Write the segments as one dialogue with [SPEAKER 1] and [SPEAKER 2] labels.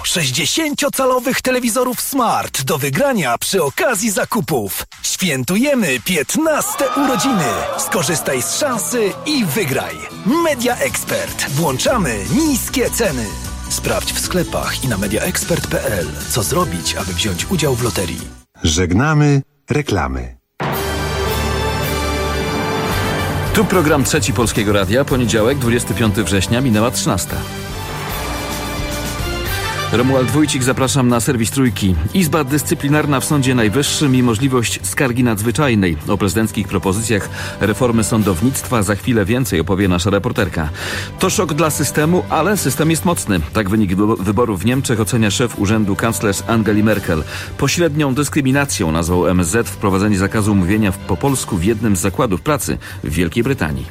[SPEAKER 1] 60-calowych telewizorów Smart do wygrania przy okazji zakupów. Świętujemy 15 urodziny. Skorzystaj z szansy i wygraj. Media Expert. Włączamy niskie ceny. Sprawdź w sklepach i na mediaexpert.pl, co zrobić, aby wziąć udział w loterii.
[SPEAKER 2] Żegnamy reklamy.
[SPEAKER 3] Tu program Trzeci Polskiego Radia, poniedziałek, 25 września, minęła 13. Romuald Wójcik, zapraszam na serwis Trójki. Izba Dyscyplinarna w Sądzie Najwyższym i możliwość skargi nadzwyczajnej. O prezydenckich propozycjach reformy sądownictwa za chwilę więcej opowie nasza reporterka. To szok dla systemu, ale system jest mocny. Tak wynik wyborów w Niemczech ocenia szef urzędu kanclerz Angeli Merkel. Pośrednią dyskryminacją nazwał MSZ wprowadzenie zakazu mówienia po polsku w jednym z zakładów pracy w Wielkiej Brytanii.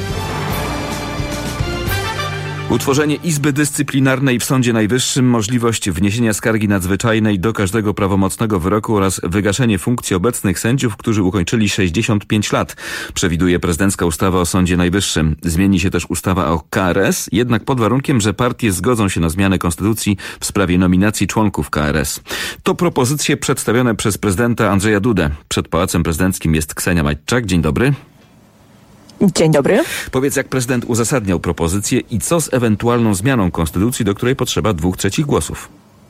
[SPEAKER 3] Utworzenie Izby Dyscyplinarnej w Sądzie Najwyższym, możliwość wniesienia skargi nadzwyczajnej do każdego prawomocnego wyroku oraz wygaszenie funkcji obecnych sędziów, którzy ukończyli 65 lat, przewiduje prezydencka ustawa o Sądzie Najwyższym. Zmieni się też ustawa o KRS, jednak pod warunkiem, że partie zgodzą się na zmianę konstytucji w sprawie nominacji członków KRS. To propozycje przedstawione przez prezydenta Andrzeja Dudę. Przed Pałacem Prezydenckim jest Ksenia Maćczak. Dzień dobry.
[SPEAKER 4] Dzień dobry.
[SPEAKER 3] Powiedz, jak prezydent uzasadniał propozycję i co z ewentualną zmianą konstytucji, do której potrzeba 2/3 głosów?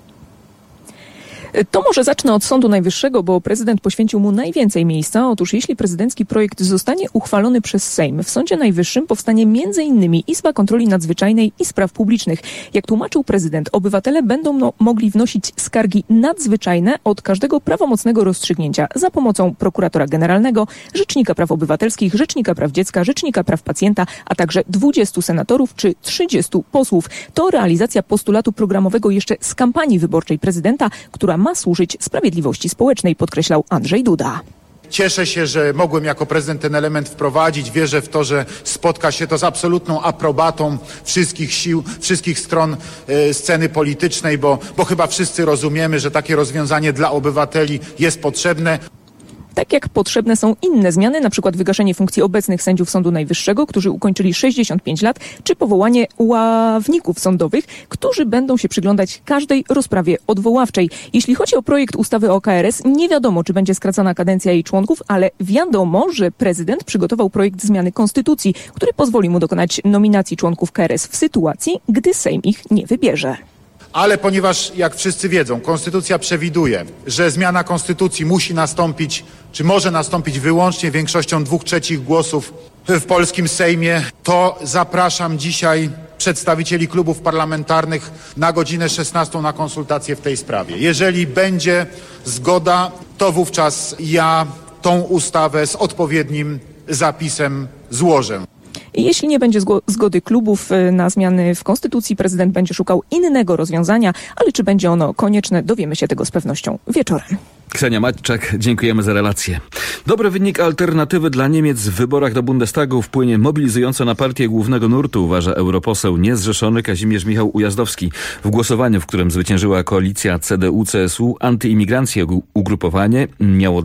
[SPEAKER 4] To może zacznę od Sądu Najwyższego, bo prezydent poświęcił mu najwięcej miejsca. Otóż jeśli prezydencki projekt zostanie uchwalony przez Sejm, w Sądzie Najwyższym powstanie m.in. Izba Kontroli Nadzwyczajnej i Spraw Publicznych. Jak tłumaczył prezydent, obywatele będą mogli wnosić skargi nadzwyczajne od każdego prawomocnego rozstrzygnięcia za pomocą prokuratora generalnego, Rzecznika Praw Obywatelskich, Rzecznika Praw Dziecka, Rzecznika Praw Pacjenta, a także 20 senatorów czy 30 posłów. To realizacja postulatu programowego jeszcze z kampanii wyborczej prezydenta, która ma służyć sprawiedliwości społecznej, podkreślał Andrzej Duda.
[SPEAKER 5] Cieszę się, że mogłem jako prezydent ten element wprowadzić. Wierzę w to, że spotka się to z absolutną aprobatą wszystkich sił, wszystkich stron sceny politycznej, bo chyba wszyscy rozumiemy, że takie rozwiązanie dla obywateli jest potrzebne.
[SPEAKER 4] Tak jak potrzebne są inne zmiany, na przykład wygaszenie funkcji obecnych sędziów Sądu Najwyższego, którzy ukończyli 65 lat, czy powołanie ławników sądowych, którzy będą się przyglądać każdej rozprawie odwoławczej. Jeśli chodzi o projekt ustawy o KRS, nie wiadomo, czy będzie skracana kadencja jej członków, ale wiadomo, że prezydent przygotował projekt zmiany konstytucji, który pozwoli mu dokonać nominacji członków KRS w sytuacji, gdy Sejm ich nie wybierze.
[SPEAKER 5] Ale ponieważ, jak wszyscy wiedzą, konstytucja przewiduje, że zmiana konstytucji musi nastąpić, czy może nastąpić wyłącznie większością 2/3 głosów w polskim Sejmie, to zapraszam dzisiaj przedstawicieli klubów parlamentarnych na godzinę 16 na konsultacje w tej sprawie. Jeżeli będzie zgoda, to wówczas ja tą ustawę z odpowiednim zapisem złożę.
[SPEAKER 4] Jeśli nie będzie zgody klubów na zmiany w konstytucji, prezydent będzie szukał innego rozwiązania, ale czy będzie ono konieczne, dowiemy się tego z pewnością wieczorem.
[SPEAKER 3] Ksenia Maćczak, dziękujemy za relację. Dobry wynik alternatywy dla Niemiec w wyborach do Bundestagu wpłynie mobilizująco na partię głównego nurtu, uważa europoseł niezrzeszony Kazimierz Michał Ujazdowski. W głosowaniu, w którym zwyciężyła koalicja CDU-CSU, antyimigranckie ugrupowanie miało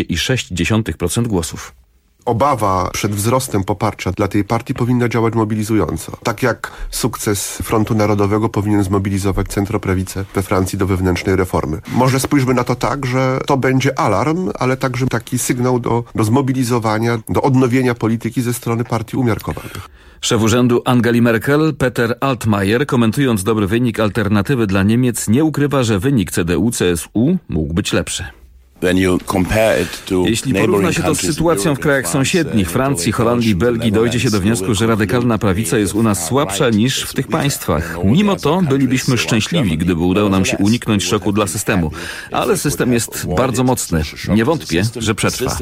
[SPEAKER 3] 12,6% głosów.
[SPEAKER 2] Obawa przed wzrostem poparcia dla tej partii powinna działać mobilizująco. Tak jak sukces Frontu Narodowego powinien zmobilizować centroprawicę we Francji do wewnętrznej reformy. Może spójrzmy na to tak, że to będzie alarm, ale także taki sygnał do zmobilizowania, do odnowienia polityki ze strony partii umiarkowanych.
[SPEAKER 3] Szef urzędu Angeli Merkel, Peter Altmaier, komentując dobry wynik alternatywy dla Niemiec, nie ukrywa, że wynik CDU-CSU mógł być lepszy. Jeśli porówna się to z sytuacją w krajach sąsiednich, Francji, Holandii, Belgii, dojdzie się do wniosku, że radykalna prawica jest u nas słabsza niż w tych państwach. Mimo to bylibyśmy szczęśliwi, gdyby udało nam się uniknąć szoku dla systemu. Ale system jest bardzo mocny. Nie wątpię, że przetrwa.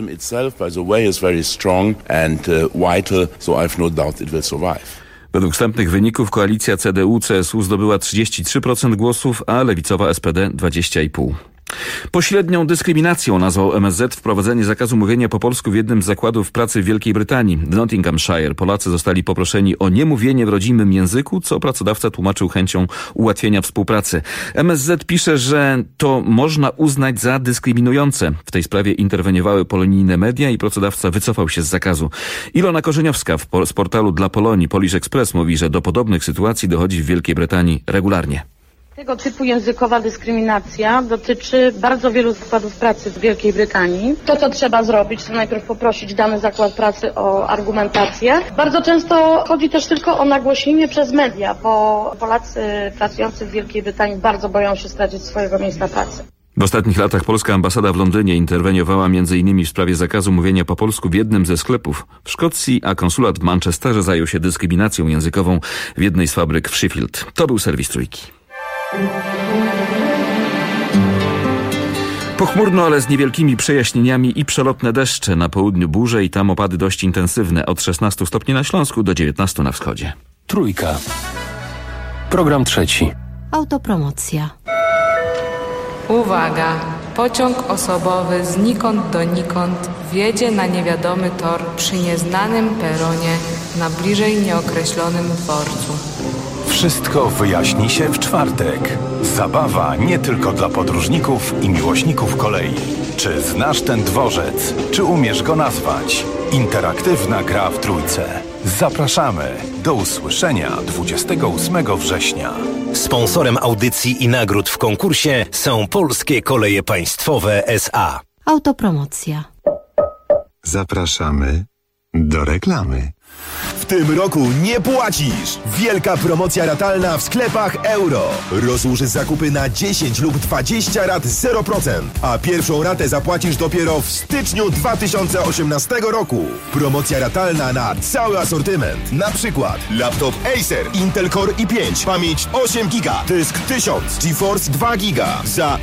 [SPEAKER 3] Według wstępnych wyników koalicja CDU-CSU zdobyła 33% głosów, a lewicowa SPD 20,5%. Pośrednią dyskryminacją nazwał MSZ wprowadzenie zakazu mówienia po polsku w jednym z zakładów pracy w Wielkiej Brytanii. W Nottinghamshire Polacy zostali poproszeni o niemówienie w rodzimym języku, co pracodawca tłumaczył chęcią ułatwienia współpracy. MSZ pisze, że to można uznać za dyskryminujące. W tej sprawie interweniowały polonijne media i pracodawca wycofał się z zakazu. Ilona Korzeniowska z portalu dla Polonii Polish Express mówi, że do podobnych sytuacji dochodzi w Wielkiej Brytanii regularnie.
[SPEAKER 6] Tego typu językowa dyskryminacja dotyczy bardzo wielu zakładów pracy w Wielkiej Brytanii. To, co trzeba zrobić, to najpierw poprosić dany zakład pracy o argumentację. Bardzo często chodzi też tylko o nagłośnienie przez media, bo Polacy pracujący w Wielkiej Brytanii bardzo boją się stracić swojego miejsca pracy.
[SPEAKER 3] W ostatnich latach polska ambasada w Londynie interweniowała m.in. w sprawie zakazu mówienia po polsku w jednym ze sklepów w Szkocji, a konsulat w Manchesterze zajął się dyskryminacją językową w jednej z fabryk w Sheffield. To był serwis Trójki. Pochmurno, ale z niewielkimi przejaśnieniami i przelotne deszcze. Na południu burze i tam opady dość intensywne. Od 16 stopni na Śląsku do 19 na wschodzie.
[SPEAKER 7] Trójka. Program trzeci.
[SPEAKER 8] Autopromocja.
[SPEAKER 9] Uwaga! Pociąg osobowy znikąd donikąd wjedzie na niewiadomy tor przy nieznanym peronie na bliżej nieokreślonym dworcu.
[SPEAKER 10] Wszystko wyjaśni się w czwartek. Zabawa nie tylko dla podróżników i miłośników kolei. Czy znasz ten dworzec? Czy umiesz go nazwać? Interaktywna gra w Trójce. Zapraszamy. Do usłyszenia 28 września.
[SPEAKER 11] Sponsorem audycji i nagród w konkursie są Polskie Koleje Państwowe S.A.
[SPEAKER 8] Autopromocja.
[SPEAKER 12] Zapraszamy do reklamy.
[SPEAKER 13] W tym roku nie płacisz! Wielka promocja ratalna w sklepach Euro. Rozłóż zakupy na 10 lub 20 rat 0%, a pierwszą ratę zapłacisz dopiero w styczniu 2018 roku. Promocja ratalna na cały asortyment. Na przykład laptop Acer Intel Core i5, pamięć 8 GB, dysk 1000, GeForce 2 GB za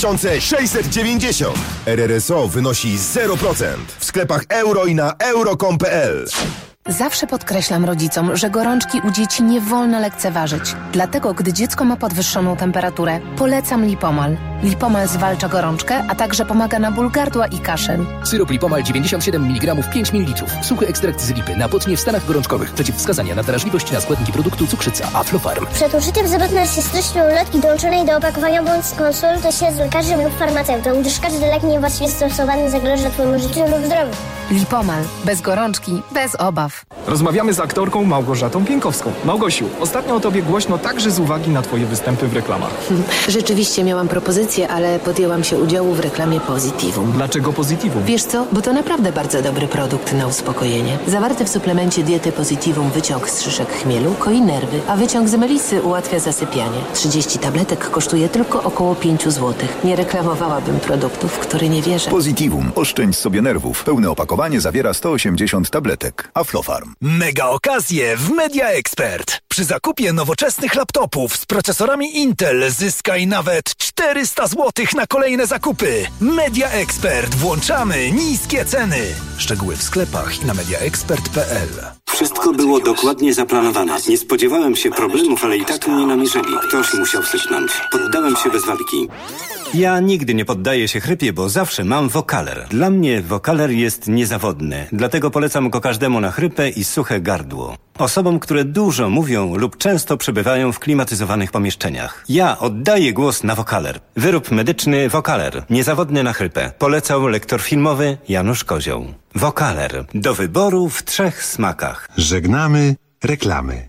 [SPEAKER 13] 2690. RRSO wynosi 0%. W sklepach Euro i na euro.com.pl.
[SPEAKER 14] Zawsze podkreślam rodzicom, że gorączki u dzieci nie wolno lekceważyć. Dlatego, gdy dziecko ma podwyższoną temperaturę, polecam Lipomal. Lipomal zwalcza gorączkę, a także pomaga na ból gardła i kaszel.
[SPEAKER 7] Syrop Lipomal 97 mg 5 ml. Suchy ekstrakt z lipy na potnie w stanach gorączkowych. Przeciwwskazania na wrażliwość na składniki produktu cukrzyca Aflofarm.
[SPEAKER 15] Przed użyciem zwrotne narcystyczne ulotki dołączonej do opakowania bądź konsultuj się z lekarzem lub farmaceutą, gdyż każdy lek niewłaściwie stosowany zagraża Twojemu życiu lub zdrowiu.
[SPEAKER 14] Lipomal. Bez gorączki, bez obaw.
[SPEAKER 16] Rozmawiamy z aktorką Małgorzatą Pienkowską. Małgosiu, ostatnio o Tobie głośno także z uwagi na Twoje występy w reklamach.
[SPEAKER 17] Rzeczywiście miałam propozycję, ale podjęłam się udziału w reklamie Positivum.
[SPEAKER 16] Dlaczego Positivum?
[SPEAKER 17] Wiesz co? Bo to naprawdę bardzo dobry produkt na uspokojenie. Zawarty w suplemencie diety Positivum wyciąg z szyszek chmielu koi nerwy, a wyciąg z melisy ułatwia zasypianie. 30 tabletek kosztuje tylko około 5 zł. Nie reklamowałabym produktów, w które nie wierzę.
[SPEAKER 18] Positivum. Oszczędź sobie nerwów. Pełne opakowanie zawiera 180 tabletek. Aflofarm.
[SPEAKER 1] Mega okazje w Media Expert. Przy zakupie nowoczesnych laptopów z procesorami Intel zyskaj nawet 400 zł na kolejne zakupy. Media Expert. Włączamy niskie ceny. Szczegóły w sklepach i na mediaexpert.pl.
[SPEAKER 19] Wszystko było dokładnie zaplanowane. Nie spodziewałem się problemów, ale i tak mnie namierzyli. Ktoś musiał sypnąć. Poddałem się bez walki. Ja nigdy nie poddaję się chrypie, bo zawsze mam Vocaler. Dla mnie Vocaler jest niezawodny. Dlatego polecam go każdemu na chrypę i suche gardło. Osobom, które dużo mówią lub często przebywają w klimatyzowanych pomieszczeniach. Ja oddaję głos na Vocaler. Wyrób medyczny Vocaler. Niezawodny na chrypę. Polecał lektor filmowy Janusz Kozioł. Vocaler. Do wyboru w 3 smakach.
[SPEAKER 12] Żegnamy reklamy.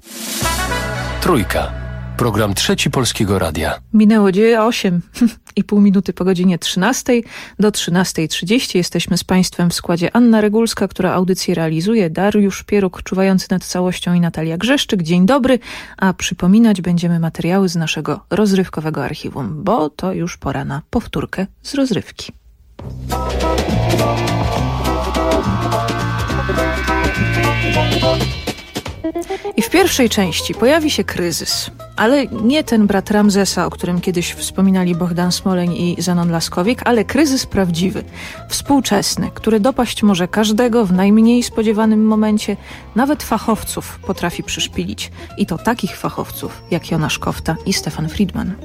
[SPEAKER 7] Trójka. Program trzeci Polskiego Radia.
[SPEAKER 4] Minęło 8,5 minuty po godzinie 13. Do 13:30 jesteśmy z Państwem w składzie Anna Regulska, która audycję realizuje, Dariusz Pieruk, czuwający nad całością i Natalia Grzeszczyk. Dzień dobry, a przypominać będziemy materiały z naszego rozrywkowego archiwum, bo to już pora na powtórkę z rozrywki. I w pierwszej części pojawi się kryzys, ale nie ten brat Ramzesa, o którym kiedyś wspominali Bohdan Smoleń i Zenon Laskowik, ale kryzys prawdziwy, współczesny, który dopaść może każdego w najmniej spodziewanym momencie, nawet fachowców potrafi przyszpilić. I to takich fachowców jak Jonasz Kofta i Stefan Friedman.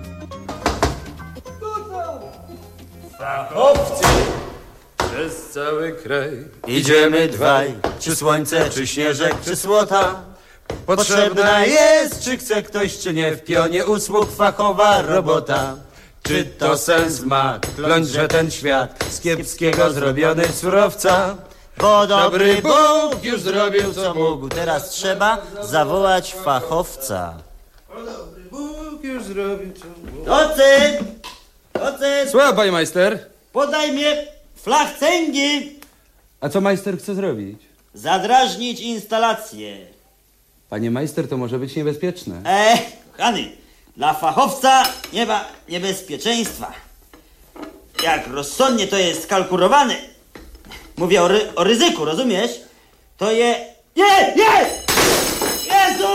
[SPEAKER 20] Fachowcy przez cały kraj idziemy dwaj, czy słońce, czy śnieżek, czy słota. Potrzebna jest, czy chce ktoś, czy nie, w pionie usług fachowa robota. Czy to sens ma, kląć, że ten świat z kiepskiego zrobiony surowca? Bo dobry Bóg już zrobił co mógł, teraz trzeba zawołać fachowca. Bo dobry Bóg już zrobię.
[SPEAKER 21] Docent!
[SPEAKER 20] Słucham, panie majster.
[SPEAKER 21] Podaj mnie flachcęgi!
[SPEAKER 20] A co majster chce zrobić?
[SPEAKER 21] Zadrażnić instalację.
[SPEAKER 20] Panie majster, to może być niebezpieczne.
[SPEAKER 21] Kochany, dla fachowca nie ma niebezpieczeństwa. Jak rozsądnie to jest skalkulowane, mówię o ryzyku, rozumiesz? To Nie! Jezu!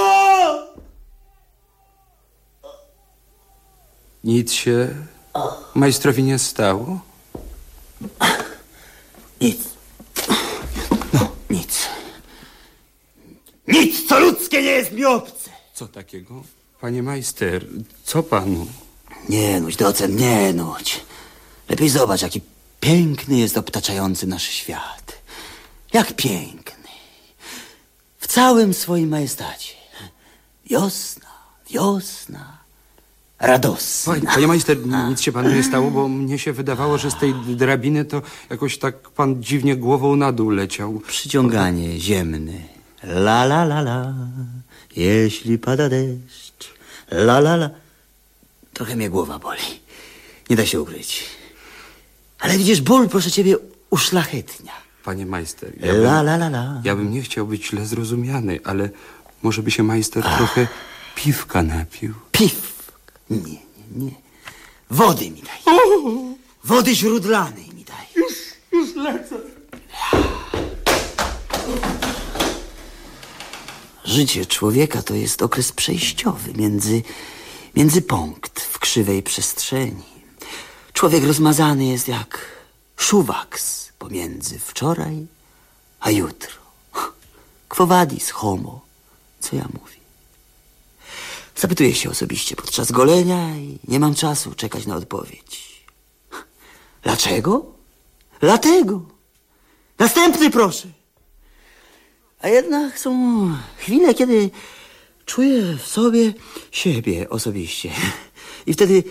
[SPEAKER 20] Nic się majstrowi nie stało?
[SPEAKER 21] Nic. No, nic. Nic, co ludzkie, nie jest mi obce.
[SPEAKER 20] Co takiego? Panie majster, co panu?
[SPEAKER 21] Nie nudź, docent, nie nudź. Lepiej zobacz, jaki piękny jest obtaczający nasz świat. Jak piękny. W całym swoim majestacie. Wiosna, radosna.
[SPEAKER 20] Panie majster, nic się panu nie stało, bo mnie się wydawało, że z tej drabiny to jakoś tak pan dziwnie głową na dół leciał.
[SPEAKER 21] Przyciąganie ziemne. La la la la, jeśli pada deszcz. La la la. Trochę mnie głowa boli. Nie da się ukryć. Ale widzisz, ból, proszę ciebie, uszlachetnia.
[SPEAKER 20] Panie majster, ja bym nie chciał być źle zrozumiany, ale może by się majster trochę piwka napił.
[SPEAKER 21] Piwka? Nie. Wody mi daj. Wody źródlanej mi daj.
[SPEAKER 20] Już lecę.
[SPEAKER 21] Życie człowieka to jest okres przejściowy między punkt w krzywej przestrzeni. Człowiek rozmazany jest jak szuwaks pomiędzy wczoraj a jutro. Quo vadis homo? Co ja mówię? Zapytuję się osobiście podczas golenia i nie mam czasu czekać na odpowiedź. Dlaczego? Dlatego. Następny, proszę. A jednak są chwile, kiedy czuję w sobie siebie osobiście. I wtedy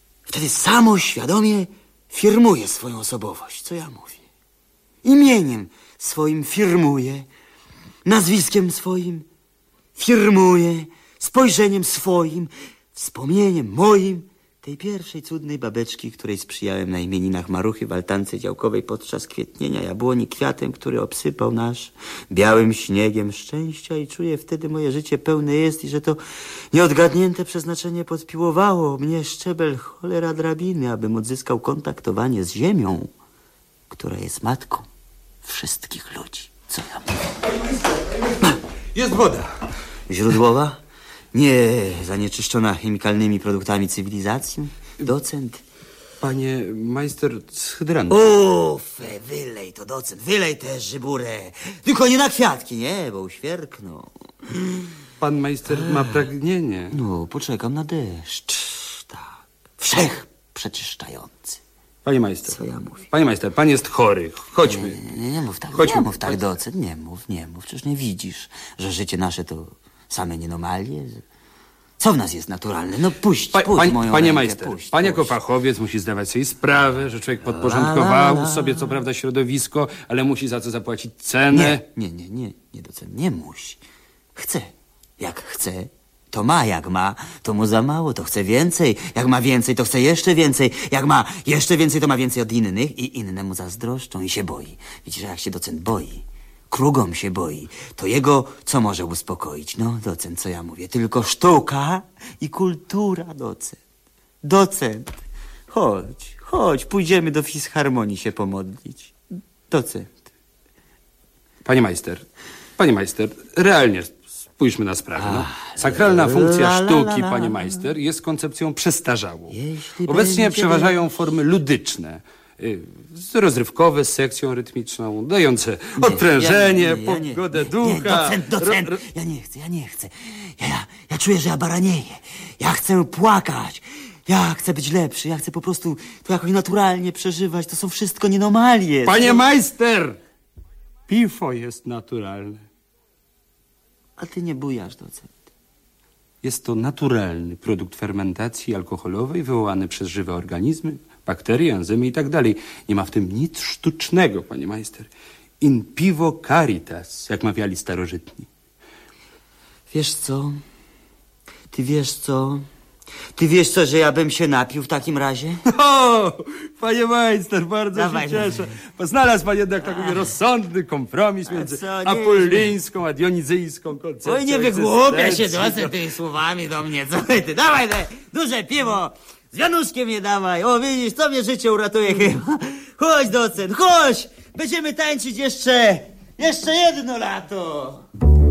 [SPEAKER 21] samoświadomie firmuję swoją osobowość. Co ja mówię? Imieniem swoim firmuję, nazwiskiem swoim firmuję, spojrzeniem swoim, wspomnieniem moim tej pierwszej cudnej babeczki, której sprzyjałem na imieninach Maruchy w altance działkowej podczas kwietnienia jabłoni, kwiatem, który obsypał nasz białym śniegiem szczęścia, i czuję wtedy, moje życie pełne jest i że to nieodgadnięte przeznaczenie podpiłowało mnie szczebel cholera drabiny, abym odzyskał kontaktowanie z ziemią, która jest matką wszystkich ludzi. Co ja mówię?
[SPEAKER 20] Jest woda.
[SPEAKER 21] Źródłowa? Nie zanieczyszczona chemikalnymi produktami cywilizacji? Docent?
[SPEAKER 20] Panie majster, z hydrantu.
[SPEAKER 21] Wylej to, docent, wylej też żyburę. Tylko nie na kwiatki, nie, bo uświerkną.
[SPEAKER 20] Pan majster ma pragnienie.
[SPEAKER 21] No, poczekam na deszcz. Tak. Wszech przeczyszczający.
[SPEAKER 20] Panie majster.
[SPEAKER 21] Co ja mówię?
[SPEAKER 20] Panie majster, pan jest chory. Chodźmy.
[SPEAKER 21] Nie mów tak,
[SPEAKER 20] Chodźmy.
[SPEAKER 21] nie mów tak, docent, nie mów. Przecież nie widzisz, że życie nasze to same nienomalie? Co w nas jest naturalne? No puść moją
[SPEAKER 20] Panie
[SPEAKER 21] rękę,
[SPEAKER 20] majster,
[SPEAKER 21] puść.
[SPEAKER 20] pan jako fachowiec musi zdawać sobie sprawę, że człowiek podporządkował sobie co prawda środowisko, ale musi za to zapłacić cenę.
[SPEAKER 21] Nie, docent, nie musi. Chce. Jak chce, to ma. Jak ma, to mu za mało, to chce więcej. Jak ma więcej, to chce jeszcze więcej. Jak ma jeszcze więcej, to ma więcej od innych i inne mu zazdroszczą i się boi. Widzisz, jak się docent boi, krugom się boi, to jego co może uspokoić? No, docent, co ja mówię? Tylko sztuka i kultura, docent. Docent, chodź, pójdziemy do fisharmonii się pomodlić. Docent.
[SPEAKER 20] Panie majster, realnie spójrzmy na sprawę. No. Sakralna funkcja sztuki, panie majster, jest koncepcją przestarzałą. Obecnie przeważają formy ludyczne, rozrywkowe z sekcją rytmiczną, dające odprężenie, pogodę ducha.
[SPEAKER 21] Docent, ja nie chcę. Ja czuję, że ja baranieję. Ja chcę płakać. Ja chcę być lepszy. Ja chcę po prostu to jakoś naturalnie przeżywać. To są wszystko nienomalie.
[SPEAKER 20] Panie majster! Piwo jest naturalne.
[SPEAKER 21] A ty nie bujasz, docent.
[SPEAKER 20] Jest to naturalny produkt fermentacji alkoholowej wywołany przez żywe organizmy, bakterie, enzymy i tak dalej. Nie ma w tym nic sztucznego, panie majster. In pivo caritas, jak mawiali starożytni.
[SPEAKER 21] Wiesz co? Ty wiesz co? Ty wiesz co, że ja bym się napił w takim razie?
[SPEAKER 20] O, panie majster, bardzo
[SPEAKER 21] Dawaj,
[SPEAKER 20] się cieszę. Znalazł pan jednak taki rozsądny kompromis między apollińską a dionizyjską koncepcją.
[SPEAKER 21] Oj, nie wygłupia się dosyć tymi słowami do mnie. Co ty? Dawaj te duże piwo. Z wianuszkiem je dawaj. O, widzisz, to mnie życie uratuje chyba. Chodź, docent, chodź. Będziemy tańczyć jeszcze jedno lato.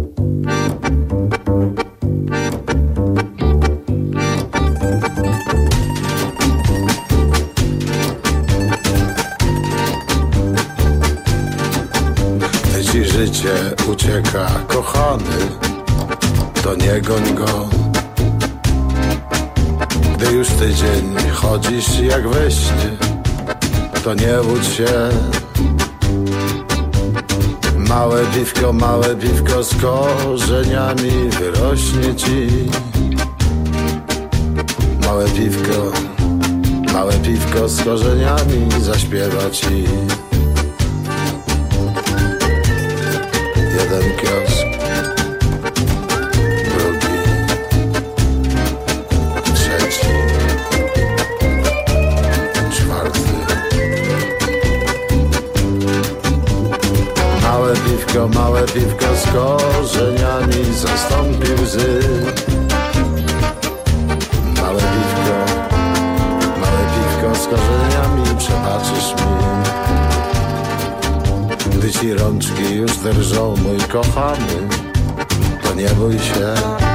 [SPEAKER 5] Ci życie ucieka, kochany, to nie goń go. Gdy już tydzień chodzisz jak we śnie, to nie łudź się. Małe piwko z korzeniami wyrośnie ci. Małe piwko z korzeniami zaśpiewa ci. Jeden kiosk, drugi, trzeci, czwarty. Małe piwko z korzeniami zastąpi łzy. Małe piwko z korzeniami przebaczysz mi. Gdy ci rączki już drżą, mój kochany, to nie bój się.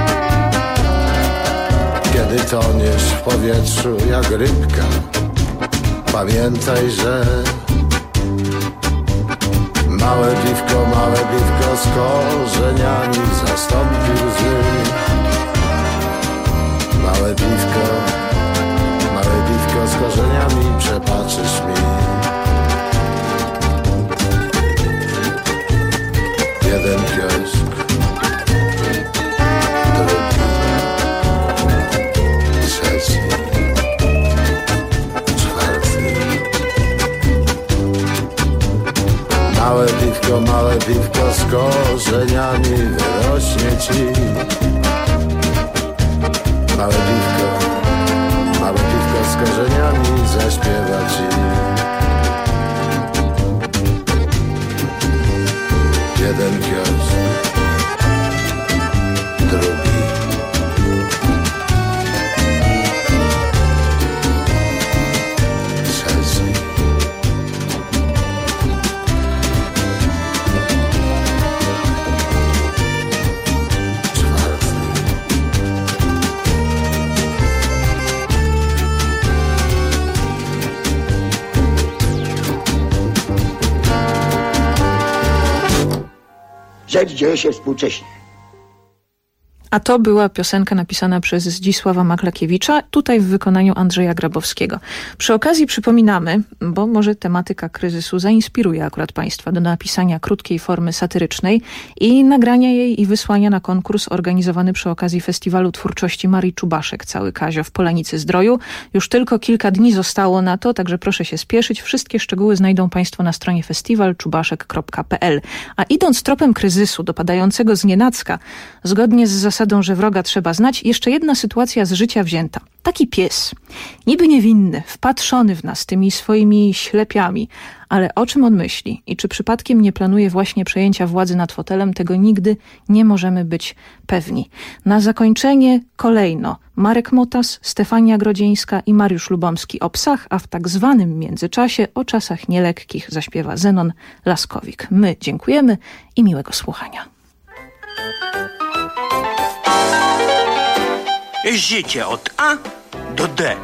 [SPEAKER 5] Kiedy toniesz w powietrzu jak rybka, pamiętaj, że małe piwko z korzeniami zastąpi łzy. Małe piwko z korzeniami przebaczysz mi. Jeden kiosk, drugi, trzeci, czwarty. Małe piwko z korzeniami wyrośnie ci. Małe piwko z korzeniami zaśpiewa ci. Jeden kiosk, drugi, trzeci.
[SPEAKER 22] Rzecz dzieje się współcześnie.
[SPEAKER 4] A to była piosenka napisana przez Zdzisława Maklakiewicza, tutaj w wykonaniu Andrzeja Grabowskiego. Przy okazji przypominamy, bo może tematyka kryzysu zainspiruje akurat Państwa do napisania krótkiej formy satyrycznej i nagrania jej i wysłania na konkurs organizowany przy okazji Festiwalu Twórczości Marii Czubaszek, Cały Kazio w Polanicy-Zdroju. Już tylko kilka dni zostało na to, także proszę się spieszyć. Wszystkie szczegóły znajdą Państwo na stronie festiwalczubaszek.pl. A idąc tropem kryzysu dopadającego znienacka, zgodnie z zasadą, że wroga trzeba znać, jeszcze jedna sytuacja z życia wzięta. Taki pies, niby niewinny, wpatrzony w nas tymi swoimi ślepiami, ale o czym on myśli i czy przypadkiem nie planuje właśnie przejęcia władzy nad fotelem, tego nigdy nie możemy być pewni. Na zakończenie kolejno Marek Motas, Stefania Grodzieńska i Mariusz Lubomski o psach, a w tak zwanym międzyczasie o czasach nielekkich zaśpiewa Zenon Laskowik. My dziękujemy i miłego słuchania.
[SPEAKER 22] Życie od A do D.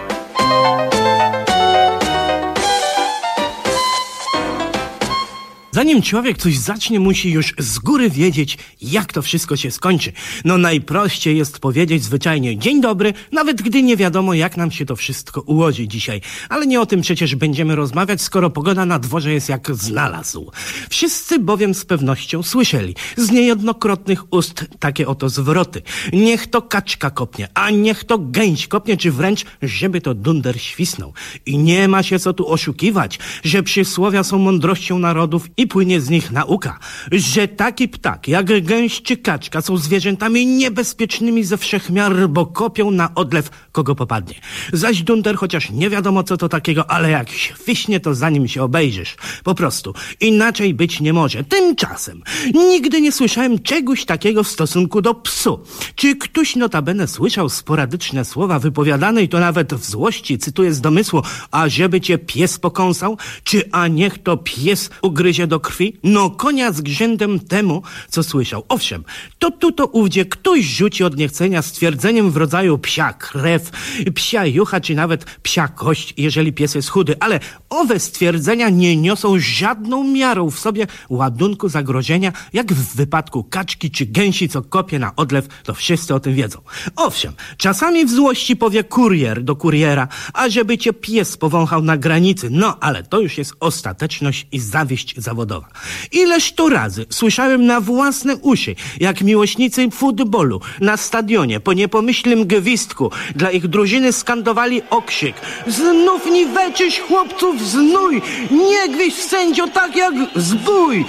[SPEAKER 23] Zanim człowiek coś zacznie, musi już z góry wiedzieć, jak to wszystko się skończy. No najprościej jest powiedzieć zwyczajnie dzień dobry, nawet gdy nie wiadomo, jak nam się to wszystko ułoży dzisiaj. Ale nie o tym przecież będziemy rozmawiać, skoro pogoda na dworze jest jak znalazł. Wszyscy bowiem z pewnością słyszeli z niejednokrotnych ust takie oto zwroty. Niech to kaczka kopnie, a niech to gęś kopnie, czy wręcz, żeby to dunder świsnął. I nie ma się co tu oszukiwać, że przysłowia są mądrością narodów i płynie z nich nauka, że taki ptak jak gęś czy kaczka są zwierzętami niebezpiecznymi ze wszechmiar, bo kopią na odlew kogo popadnie. Zaś dunder, chociaż nie wiadomo co to takiego, ale jak świśnie, to zanim się obejrzysz. Po prostu. Inaczej być nie może. Tymczasem nigdy nie słyszałem czegoś takiego w stosunku do psu. Czy ktoś notabene słyszał sporadyczne słowa wypowiadane i to nawet w złości, cytuję z domysłu, a żeby cię pies pokąsał? Czy a niech to pies ugryzie do krwi? No konia z grzędem temu, co słyszał. Owszem, to ówdzie ktoś rzuci od niechcenia stwierdzeniem w rodzaju psia krew, psia jucha, czy nawet psia kość, jeżeli pies jest chudy, ale owe stwierdzenia nie niosą żadną miarą w sobie ładunku zagrożenia, jak w wypadku kaczki czy gęsi, co kopie na odlew, to wszyscy o tym wiedzą. Owszem, czasami w złości powie kurier do kuriera, a żeby cię pies powąchał na granicy, no ale to już jest ostateczność i zawieść zawodowa. Ileż to razy słyszałem na własne uszy, jak miłośnicy futbolu na stadionie po niepomyślnym gwizdku dla ich drużyny skandowali okrzyk: znów niweczysz chłopców znój, nie gwiźdź sędzio tak jak zbój,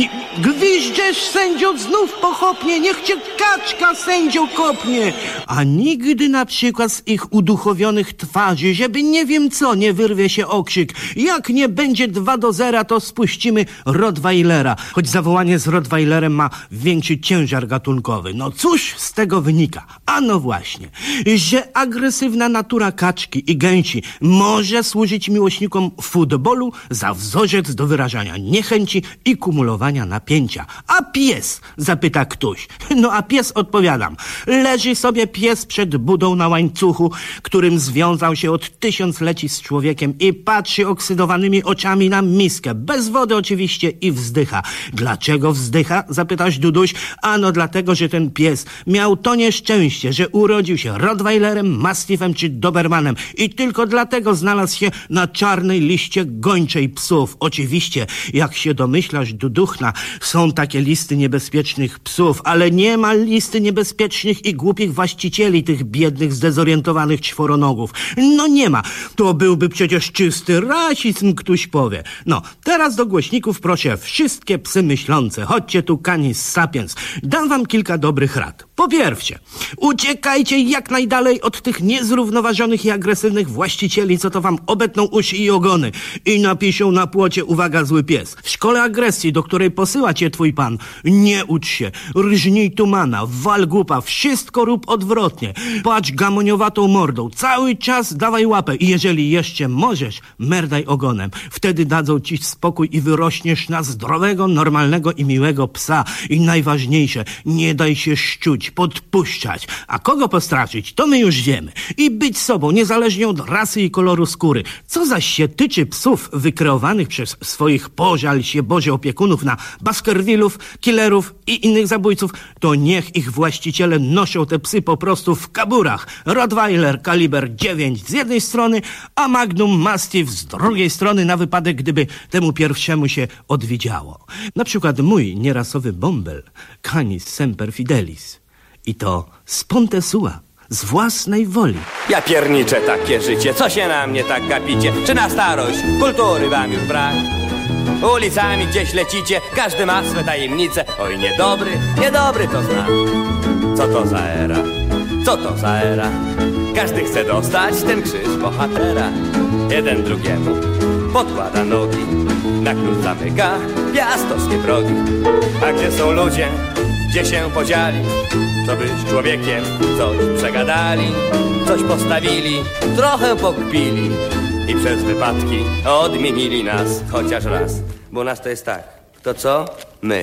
[SPEAKER 23] gwiżdżesz sędzio znów pochopnie, niech cię kaczka sędzio kopnie. A nigdy na przykład z ich uduchowionych twarzy, żeby nie wiem co, nie wyrwie się okrzyk: jak nie będzie 2-0, to spuścimy Rottweilera, choć zawołanie z Rottweilerem ma większy ciężar gatunkowy. No cóż z tego wynika? Ano właśnie, że agresywna natura kaczki i gęsi może służyć miłośnikom futbolu za wzorzec do wyrażania niechęci i kumulowania napięcia. A pies? Zapyta ktoś. No a pies, odpowiadam, leży sobie pies przed budą na łańcuchu, którym związał się od 1000-leci z człowiekiem i patrzy oksydowanymi oczami na miskę, bez wody oczywiście, i wzdycha. Dlaczego wzdycha? Zapytasz, Duduś. Ano dlatego, że ten pies miał to nieszczęście, że urodził się Rottweilerem, Mastiffem czy Dobermanem i tylko dlatego znalazł się na czarnej liście gończej psów. Oczywiście, jak się domyślasz, Duduchna, są takie listy niebezpiecznych psów, ale nie ma listy niebezpiecznych i głupich właścicieli tych biednych, zdezorientowanych czworonogów. No nie ma. To byłby przecież czysty rasizm, ktoś powie. No, teraz do głośników proszę wszystkie psy myślące. Chodźcie tu, canis sapiens. Dam wam kilka dobrych rad. Po pierwsze, uciekajcie jak najdalej od tych niezrównoważonych i agresywnych właścicieli, co to wam obetną uszy i ogony i napiszą na płocie: uwaga, zły pies. W szkole agresji, do której posyła cię twój pan, nie ucz się, rżnij tumana, wal głupa, wszystko rób odwrotnie. Patrz gamoniowatą mordą, cały czas dawaj łapę i jeżeli jeszcze możesz, merdaj ogonem. Wtedy dadzą ci spokój i wyrośniesz na zdrowego, normalnego i miłego psa. I najważniejsze, nie daj się szczuć, podpuszczać. A kogo postraszyć, to my już wiemy. I być sobą, niezależnie od rasy i koloru skóry. Co zaś się tyczy psów wykreowanych przez swoich, pożal się Boże, opiekunów na Baskervillów, killerów i innych zabójców, to niech ich właściciele noszą te psy po prostu w kaburach. Rottweiler kaliber 9 z jednej strony, a Magnum Mastiff z drugiej strony, na wypadek, gdyby temu pierwszemu się odwiedziało. Na przykład mój nierasowy bąbel, Canis semper fidelis. I to z Pontesua, z własnej woli.
[SPEAKER 2] Ja pierniczę takie życie, co się na mnie tak gapicie? Czy na starość kultury wam już brak? Ulicami gdzieś lecicie, każdy ma swe tajemnice. Oj, niedobry to znam. Co to za era? Co to za era? Każdy chce dostać ten krzyż bohatera. Jeden drugiemu podkłada nogi, na klucz zamyka piastowskie progi. A gdzie są ludzie? Gdzie się podzieli? Co być człowiekiem? Coś przegadali, coś postawili, trochę pokpili i przez wypadki odmienili nas chociaż raz. Bo u nas to jest tak, kto co? My.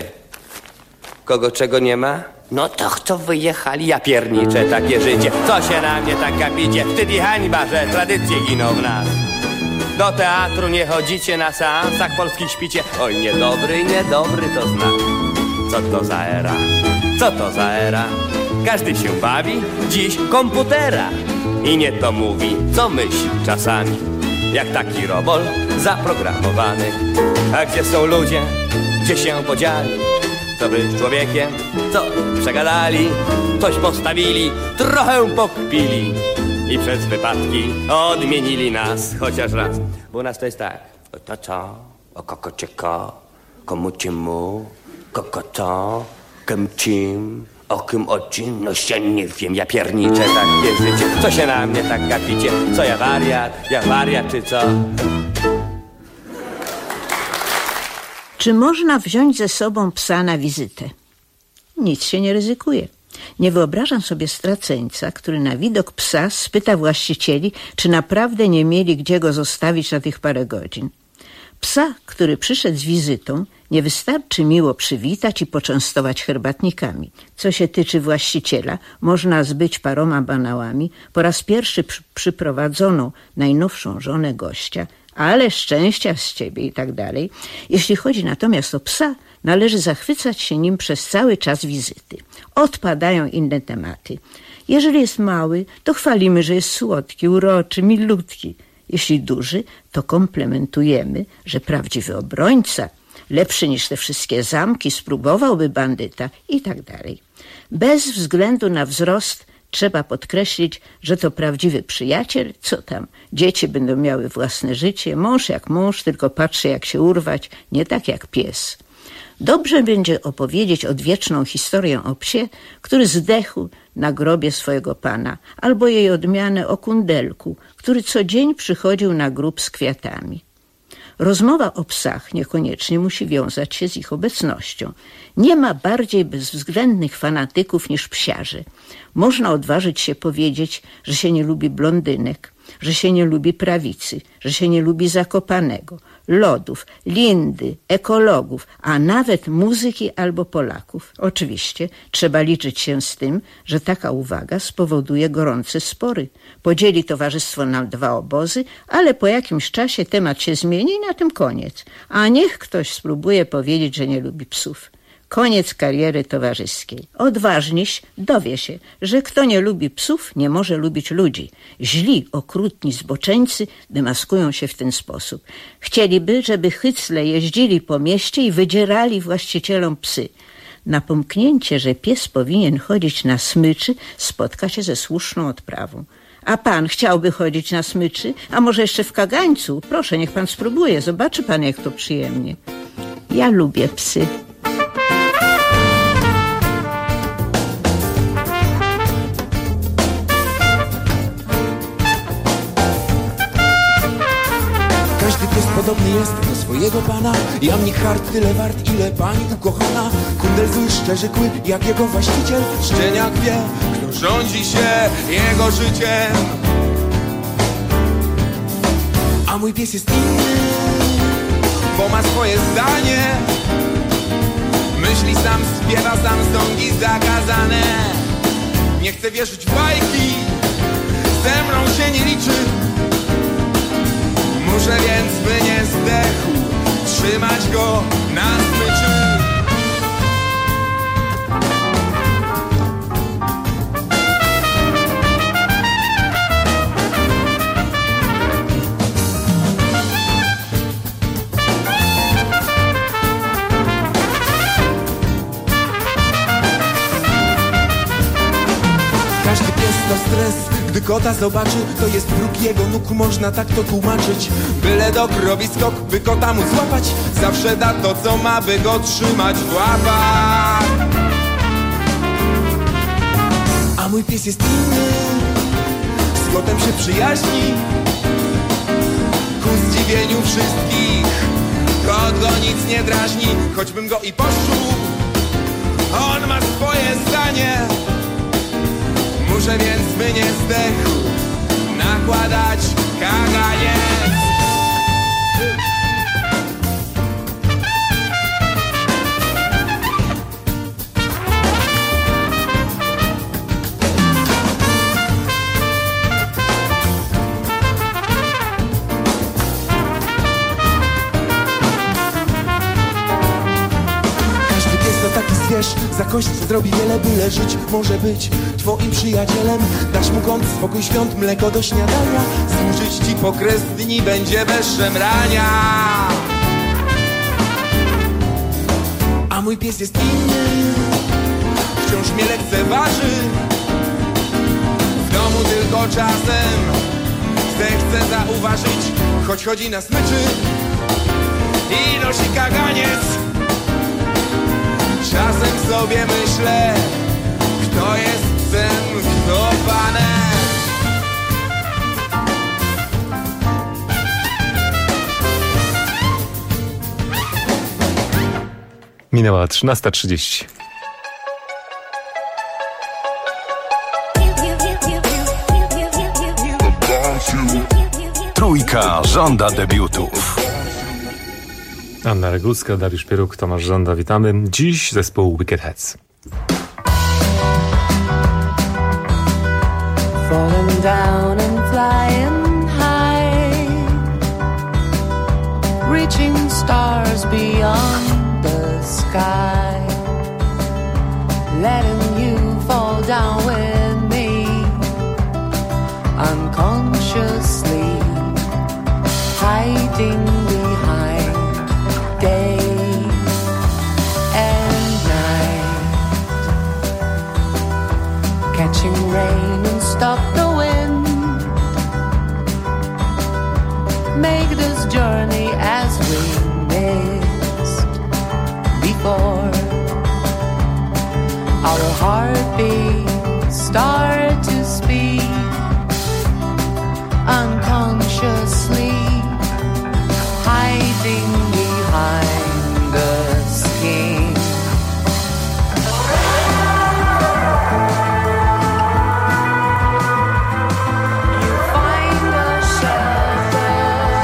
[SPEAKER 2] Kogo czego nie ma? No to kto wyjechali? Ja pierniczę takie życie. Co się na mnie tak gapicie? Wstyd i hańba, że tradycje giną w nas. Do teatru nie chodzicie, na seansach polskich śpicie. Oj, niedobry to znak. Co to za era? Co to za era? Każdy się bawi dziś komputera i nie to mówi, co myśli czasami, jak taki robol zaprogramowany. A gdzie są ludzie? Gdzie się podzieli? Co być człowiekiem? Co przegadali? Coś postawili, trochę pokpili i przez wypadki odmienili nas chociaż raz. Bo u nas to jest tak: o to co? O kokoczyko? komucimu, kokota, kemcim, okim ocim, no się nie wiem, ja pierniczę takie życie. Co się na mnie tak gapicie? Co ja wariat czy co?
[SPEAKER 3] Czy można wziąć ze sobą psa na wizytę? Nic się nie ryzykuje. Nie wyobrażam sobie straceńca, który na widok psa spyta właścicieli, czy naprawdę nie mieli gdzie go zostawić na tych parę godzin. Psa, który przyszedł z wizytą, nie wystarczy miło przywitać i poczęstować herbatnikami. Co się tyczy właściciela, można zbyć paroma banałami. Po raz pierwszy przyprowadzono najnowszą żonę gościa, ale szczęścia z ciebie i tak dalej. Jeśli chodzi natomiast o psa, należy zachwycać się nim przez cały czas wizyty. Odpadają inne tematy. Jeżeli jest mały, to chwalimy, że jest słodki, uroczy, milutki. Jeśli duży, to komplementujemy, że prawdziwy obrońca, lepszy niż te wszystkie zamki, spróbowałby bandyta i tak dalej. Bez względu na wzrost trzeba podkreślić, że to prawdziwy przyjaciel. Co tam? Dzieci będą miały własne życie, mąż jak mąż, tylko patrzy jak się urwać, nie tak jak pies. Dobrze będzie opowiedzieć odwieczną historię o psie, który zdechł na grobie swojego pana, albo jej odmianę o kundelku, który co dzień przychodził na grób z kwiatami. Rozmowa o psach niekoniecznie musi wiązać się z ich obecnością. Nie ma bardziej bezwzględnych fanatyków niż psiarze. Można odważyć się powiedzieć, że się nie lubi blondynek, że się nie lubi prawicy, że się nie lubi Zakopanego, lodów, Lindy, ekologów, a nawet muzyki albo Polaków. Oczywiście trzeba liczyć się z tym, że taka uwaga spowoduje gorące spory. Podzieli towarzystwo na dwa obozy, ale po jakimś czasie temat się zmieni i na tym koniec. A niech ktoś spróbuje powiedzieć, że nie lubi psów. Koniec kariery towarzyskiej. Odważniś dowie się, że kto nie lubi psów, nie może lubić ludzi. Źli, okrutni zboczeńcy demaskują się w ten sposób. Chcieliby, żeby hycle jeździli po mieście i wydzierali właścicielom psy. Na pomknięcie, że pies powinien chodzić na smyczy, spotka się ze słuszną odprawą. A pan chciałby chodzić na smyczy? A może jeszcze w kagańcu? Proszę, niech pan spróbuje. Zobaczy pan, jak to przyjemnie. Ja lubię psy.
[SPEAKER 6] Każdy pies podobny jest do swojego pana. Jamnik hart tyle wart, ile pani ukochana. Kundel zły, szczerzy kły, jak jego właściciel. Szczeniak wie, kto rządzi się jego życiem. A mój pies jest inny, bo ma swoje zdanie. Myśli sam, śpiewa sam, sągi zakazane. Nie chce wierzyć w bajki, ze mną się nie liczy. Muszę więc, by nie zdechł, trzymać go na smyczy. Każdy pies to stres, gdy kota zobaczy, to jest wróg jego nóg, można tak to tłumaczyć. Byle dog robi skok, by kota mu złapać, zawsze da to, co ma, by go trzymać w łapach. A mój pies jest inny, z kotem się przyjaźni, ku zdziwieniu wszystkich. Kot go nic nie drażni, choćbym go i poszczuł, on ma swoje zdanie. Muszę więc, by nie zdechł, nakładać kaganiec. Każdy pies to taki zwierz, za kość zrobi wiele, byle żyć może być twoim przyjacielem. Dasz mu kąt, spokój świąt, mleko do śniadania, służyć ci po kres dni będzie bez szemrania. A mój pies jest inny, wciąż mnie lekceważy. W domu tylko czasem zechce zauważyć, choć chodzi na smyczy i nosi kaganiec. Czasem sobie myślę, kto jest tym, kto panem.
[SPEAKER 9] Minęła 13:30.
[SPEAKER 12] Trójka żąda debiutów.
[SPEAKER 9] Anna Regulska, Dariusz Pieruk, Tomasz Żąda, witamy. Dziś zespół Wicked Heads.
[SPEAKER 10] Falling down and flying high, reaching stars beyond the sky, letting you fall down with me, unconsciously hiding behind day and night, catching rain and stop the wind, make this journey as we missed before. Our heartbeats start to speed unconsciously, hiding behind the skin. You find a shelter,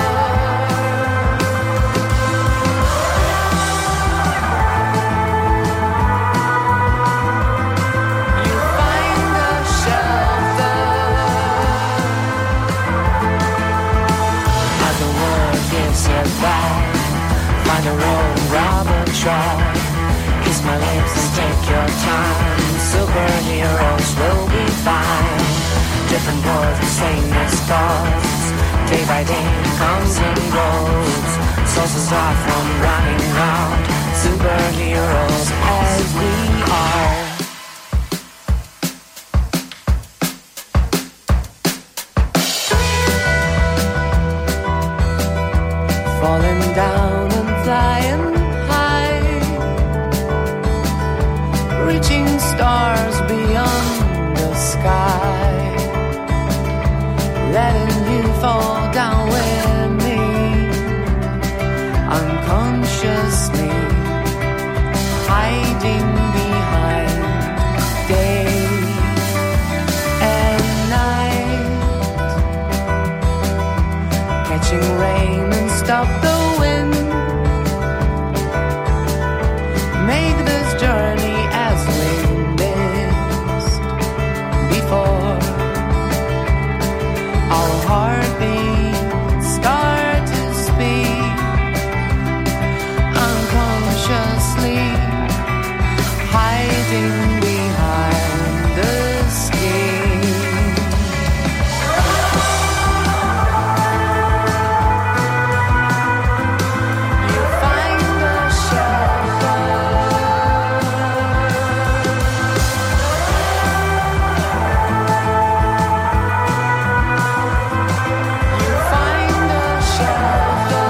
[SPEAKER 10] you find a shelter as the world gives it back. Find a road, rob a track, kiss my lips and take your time. Superheroes will be fine. Different worlds, the same as stars. Day by day comes and goes. Sources off from running out. Superheroes as we are. Falling down and flying high, reaching stars beyond the sky, letting you fall down with me, unconsciously hiding behind day and night, catching rain and stop the wind, make this journey as we missed before. Our heartbeats start to speed unconsciously, hiding behind the skin. You find a shelter, you find a shelter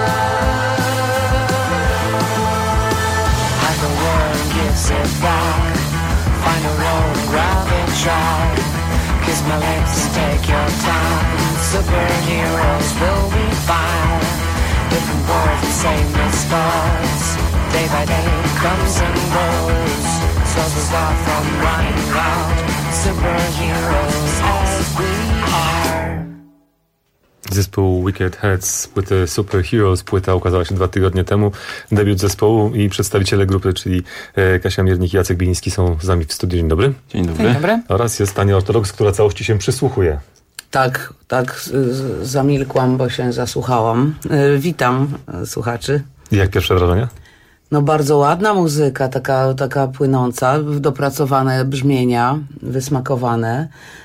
[SPEAKER 10] as the world gives it back. Find a road, grab a track, kiss my lips and take your time. Superheroes will be fine. Different worlds, the same as stars. Day by day comes and goes. Souls will start from running out. Superheroes as we are.
[SPEAKER 9] Zespół Wicked Heads, płyty Superheroes. Płyta ukazała się 2 tygodnie temu. Debiut zespołu i przedstawiciele grupy, czyli Kasia Miernik i Jacek Biliński są z nami w studiu. Dzień dobry.
[SPEAKER 11] Dzień dobry.
[SPEAKER 24] Dzień dobry.
[SPEAKER 9] Oraz jest Ania Ortodoks, która całości się przysłuchuje.
[SPEAKER 24] Tak, zamilkłam, bo się zasłuchałam. Witam słuchaczy.
[SPEAKER 9] Jak pierwsze wrażenie?
[SPEAKER 24] No bardzo ładna muzyka, taka płynąca, dopracowane brzmienia, wysmakowane,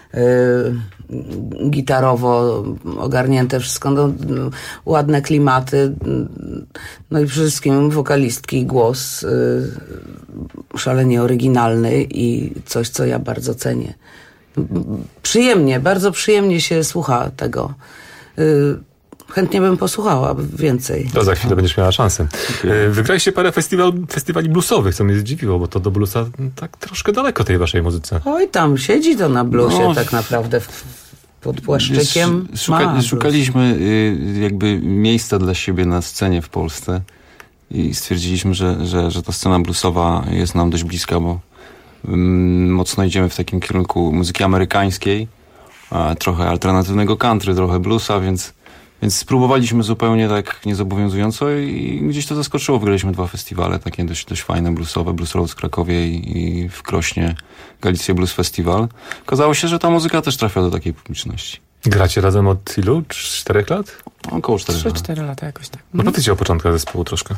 [SPEAKER 24] gitarowo ogarnięte wszystko, ładne klimaty, no i przede wszystkim wokalistki głos szalenie oryginalny i coś, co ja bardzo cenię. Bardzo przyjemnie się słucha tego. Chętnie bym posłuchała więcej.
[SPEAKER 9] To za chwilę będziesz miała szansę. Wygraliście parę festiwali bluesowych, co mnie zdziwiło, bo to do bluesa tak troszkę daleko tej waszej muzyce.
[SPEAKER 24] Oj, tam siedzi to na bluesie tak naprawdę pod płaszczykiem.
[SPEAKER 8] Szukaliśmy jakby miejsca dla siebie na scenie w Polsce i stwierdziliśmy, że ta scena bluesowa jest nam dość bliska, bo mocno idziemy w takim kierunku muzyki amerykańskiej, trochę alternatywnego country, trochę bluesa, więc spróbowaliśmy zupełnie tak niezobowiązująco i gdzieś to zaskoczyło. Wygraliśmy 2 festiwale, takie dość fajne, bluesowe, Blues Road w Krakowie i w Krośnie Galicja Blues Festival. Okazało się, że ta muzyka też trafia do takiej publiczności.
[SPEAKER 9] Gracie razem od ilu? 4 lat?
[SPEAKER 8] Około 4 lat.
[SPEAKER 4] 3-4 lata jakoś tak.
[SPEAKER 9] No powiedzcie o początkach zespołu troszkę.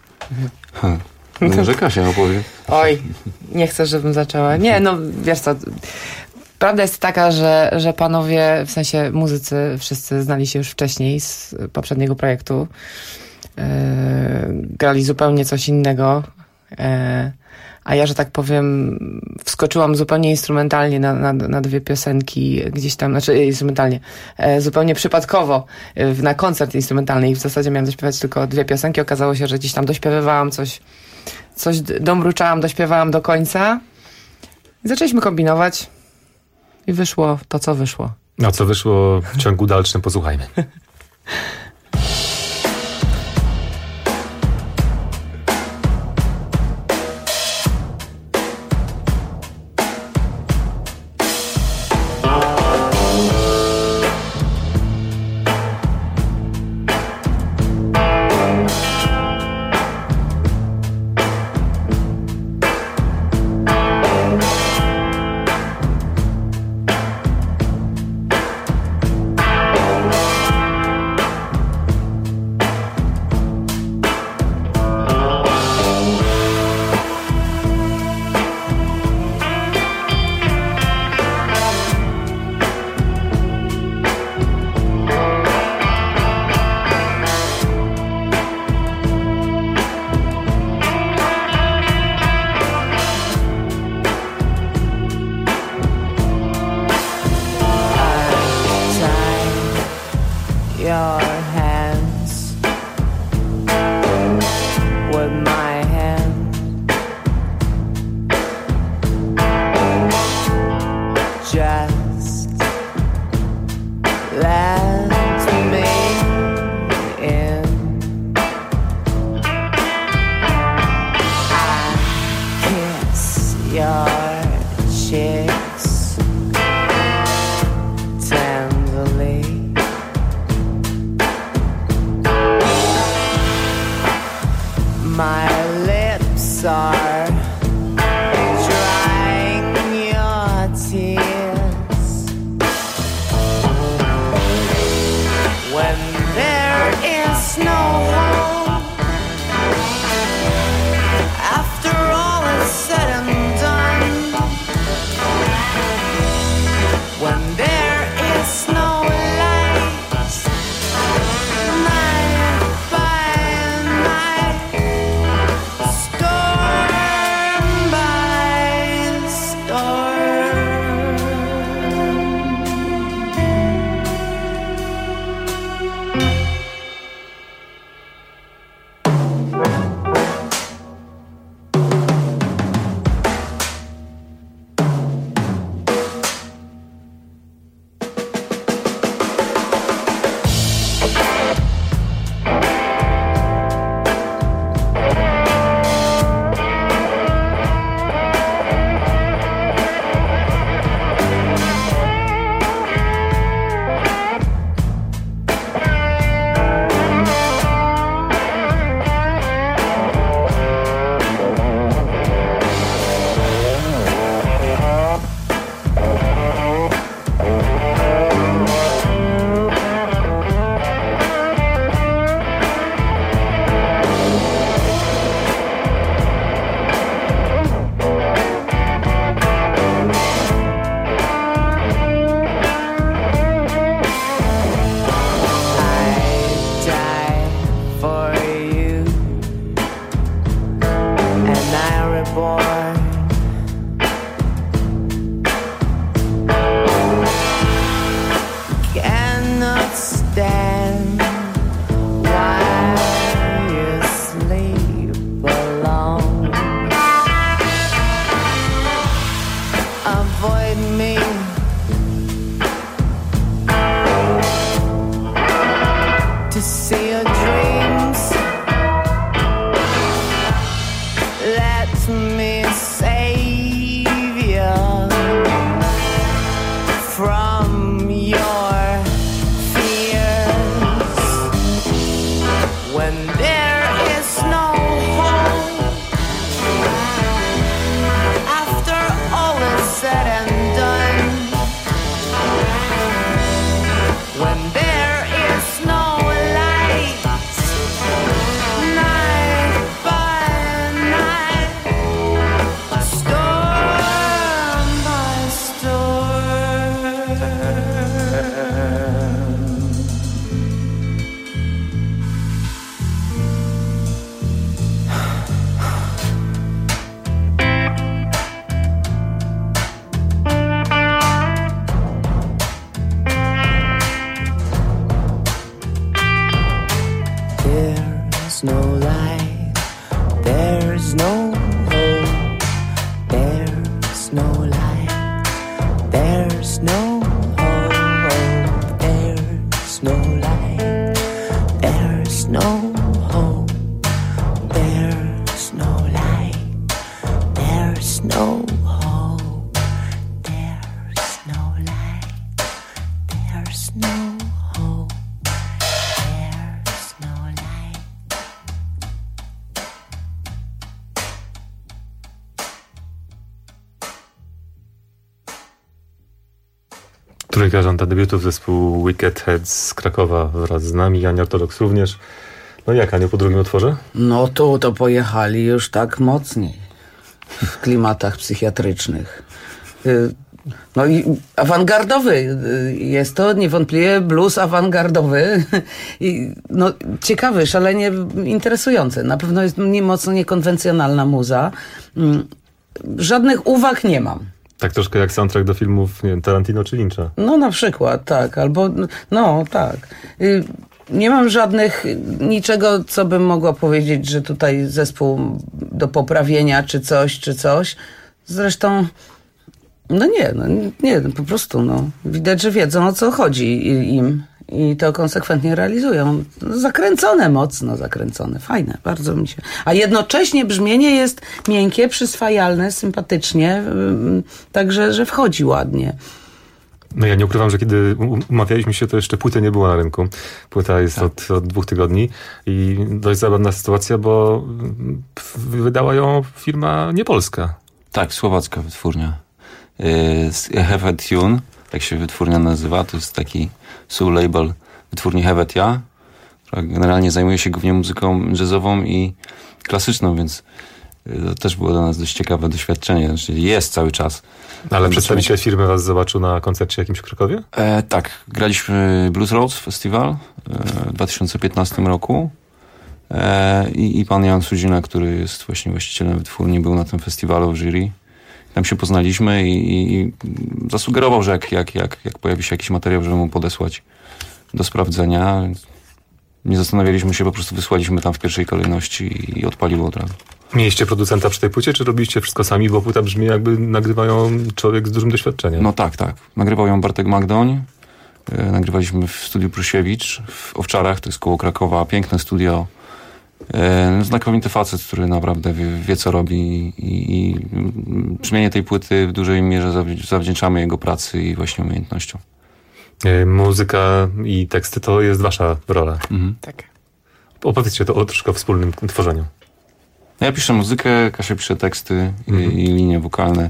[SPEAKER 8] Może Kasia opowie.
[SPEAKER 11] Oj, nie chcę, żebym zaczęła. Nie, no wiesz co... Prawda jest taka, że panowie, w sensie muzycy, wszyscy znali się już wcześniej z poprzedniego projektu. Grali zupełnie coś innego. A ja, że tak powiem, wskoczyłam zupełnie instrumentalnie na 2 piosenki gdzieś tam, znaczy instrumentalnie, zupełnie przypadkowo na koncert instrumentalny i w zasadzie miałam zaśpiewać tylko 2 piosenki. Okazało się, że gdzieś tam dośpiewywałam coś domruczałam, dośpiewałam do końca. I zaczęliśmy kombinować. I wyszło to, co wyszło.
[SPEAKER 9] A co wyszło w ciągu dalszym, posłuchajmy.
[SPEAKER 10] to see your dreams. Let me save you from your fears. When there is no hope, after all is said and done, when there is no light, night by night, storm by storm. There's no light, there's no hope, there's no light, there's no hope, there's no light, there's no hope, there's no light, there's no hope, there's no light, there's no hope, there's no light.
[SPEAKER 9] Trójka Żąda debiutów, zespół Wicked Heads z Krakowa wraz z nami, Ania Ortodoks również. No jak, Aniu, po drugim utworze?
[SPEAKER 24] No tu to pojechali już tak mocniej w klimatach psychiatrycznych. No i awangardowy jest to niewątpliwie blues awangardowy i no ciekawy, szalenie interesujący. Na pewno jest mocno niekonwencjonalna muza. Żadnych uwag nie mam.
[SPEAKER 9] Tak troszkę jak soundtrack do filmów, nie wiem, Tarantino czy Lyncha.
[SPEAKER 24] No na przykład, tak, albo no tak. Nie mam niczego, co bym mogła powiedzieć, że tutaj zespół do poprawienia, czy coś. Zresztą, nie, po prostu, widać, że wiedzą, o co chodzi im i to konsekwentnie realizują. Zakręcone, mocno zakręcone, fajne, bardzo mi się. A jednocześnie brzmienie jest miękkie, przyswajalne, sympatycznie, także, że wchodzi ładnie.
[SPEAKER 9] No ja nie ukrywam, że kiedy umawialiśmy się, to jeszcze płyty nie było na rynku. Płyta jest od 2 tygodni i dość zabawna sytuacja, bo wydała ją firma niepolska.
[SPEAKER 8] Tak, słowacka wytwórnia. Have a Tune, tak się wytwórnia nazywa, to jest taki label wytwórni Helvetia, która generalnie zajmuje się głównie muzyką jazzową i klasyczną, więc to też było dla nas dość ciekawe doświadczenie. Znaczy jest cały czas.
[SPEAKER 9] Ale przedstawiciel firmy was zobaczył na koncercie jakimś w Krakowie?
[SPEAKER 8] Tak, graliśmy Blues Roads Festival w 2015 roku i pan Jan Sudzina, który jest właśnie właścicielem wytwórni, był na tym festiwalu w jury. Tam się poznaliśmy i zasugerował, że jak pojawi się jakiś materiał, żeby mu podesłać do sprawdzenia. Nie zastanawialiśmy się, po prostu wysłaliśmy tam w pierwszej kolejności i odpaliło od razu.
[SPEAKER 9] Mieliście producenta przy tej płycie, czy robiliście wszystko sami, bo płyta brzmi jakby nagrywają człowiek z dużym doświadczeniem?
[SPEAKER 8] No tak. Nagrywał ją Bartek Magdoń. Nagrywaliśmy w studiu Prusiewicz w Owczarach, to jest koło Krakowa. Piękne studio. Znakomity facet, który naprawdę wie co robi i brzmienie tej płyty w dużej mierze zawdzięczamy jego pracy i właśnie umiejętnościom.
[SPEAKER 9] Muzyka i teksty to jest wasza rola.
[SPEAKER 11] Tak.
[SPEAKER 9] Opowiedzcie to troszkę o wspólnym tworzeniu.
[SPEAKER 8] Ja piszę muzykę, Kasia pisze teksty i linie wokalne.